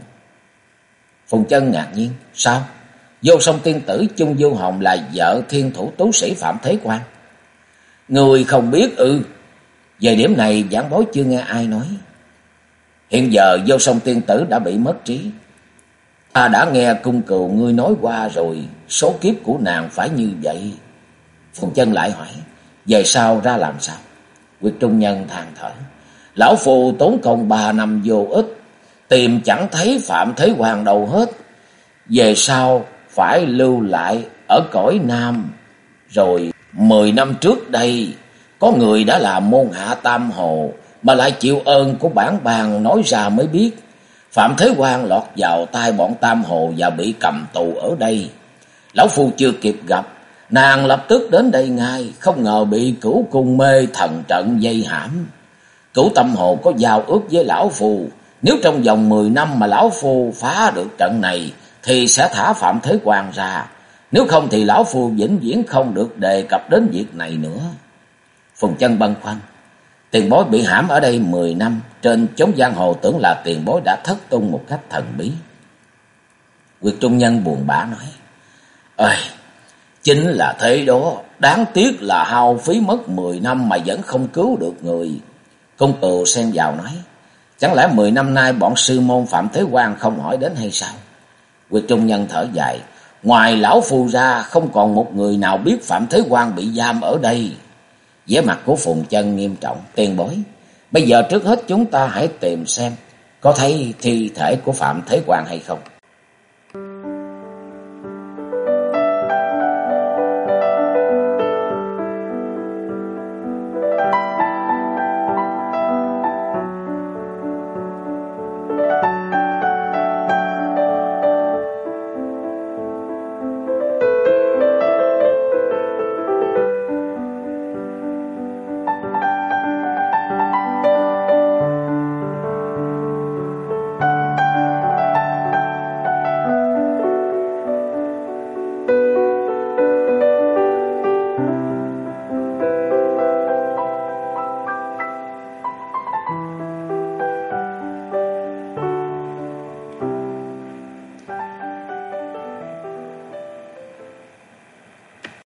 Phùng Chân ngạc nhiên: "Sao? Vô Song tiên tử Chung Du Hồng là vợ thiên thủ tú sĩ Phạm Thế Quang?" "Người không biết ư?" Về điểm này vãn bối chưa nghe ai nói. Hiện giờ Vô Song tiên tử đã bị mất trí. Ta đã nghe Cung Cừu ngươi nói qua rồi, số kiếp của nàng phải như vậy. Phùng Chân lại hỏi: "Về sau ra làm sao?" Nguyệt Trung Nhân than thở: "Lão phu tốn công 3 năm vô ích, tìm chẳng thấy Phạm Thế Quang đâu hết. Về sau phải lưu lại ở cõi Nam. Rồi 10 năm trước đây, có người đã làm môn hạ Tam Hồ mà lại chịu ơn của bản bàn, nói ra mới biết. Phạm Thế Quang lọt vào tay bọn Tam Hồ và bị cầm tù ở đây. Lão phu chưa kịp gặp, nàng lập tức đến đây ngay, không ngờ bị Cửu Cung mê thần trận dây hãm. Cửu Tâm Hồ có giao ước với lão phu, nếu trong vòng 10 năm mà lão phu phá được trận này thì sẽ thả Phạm Thế Quang ra, nếu không thì lão phu vĩnh viễn không được đề cập đến việc này nữa." Phùng Chân băn khoăn: "Tiền bối bị hãm ở đây 10 năm, trên chốn giang hồ tưởng là tiền bối đã thất tung một cách thần bí." Nguyệt Trung Nhân buồn bã nói: "Ơi, chính là thế đó, đáng tiếc là hao phí mất 10 năm mà vẫn không cứu được người." Cung Cừu xen vào nói: "Chẳng lẽ 10 năm nay bọn sư môn Phạm Thế Quang không hỏi đến hay sao?" Nguyệt Trung Nhân thở dài: "Ngoài lão phu ra không còn một người nào biết Phạm Thế Quang bị giam ở đây." Vẻ mặt của Phùng Chân nghiêm trọng: "Tiền bối, bây giờ trước hết chúng ta hãy tìm xem có thấy thi thể của Phạm Thế Quang hay không."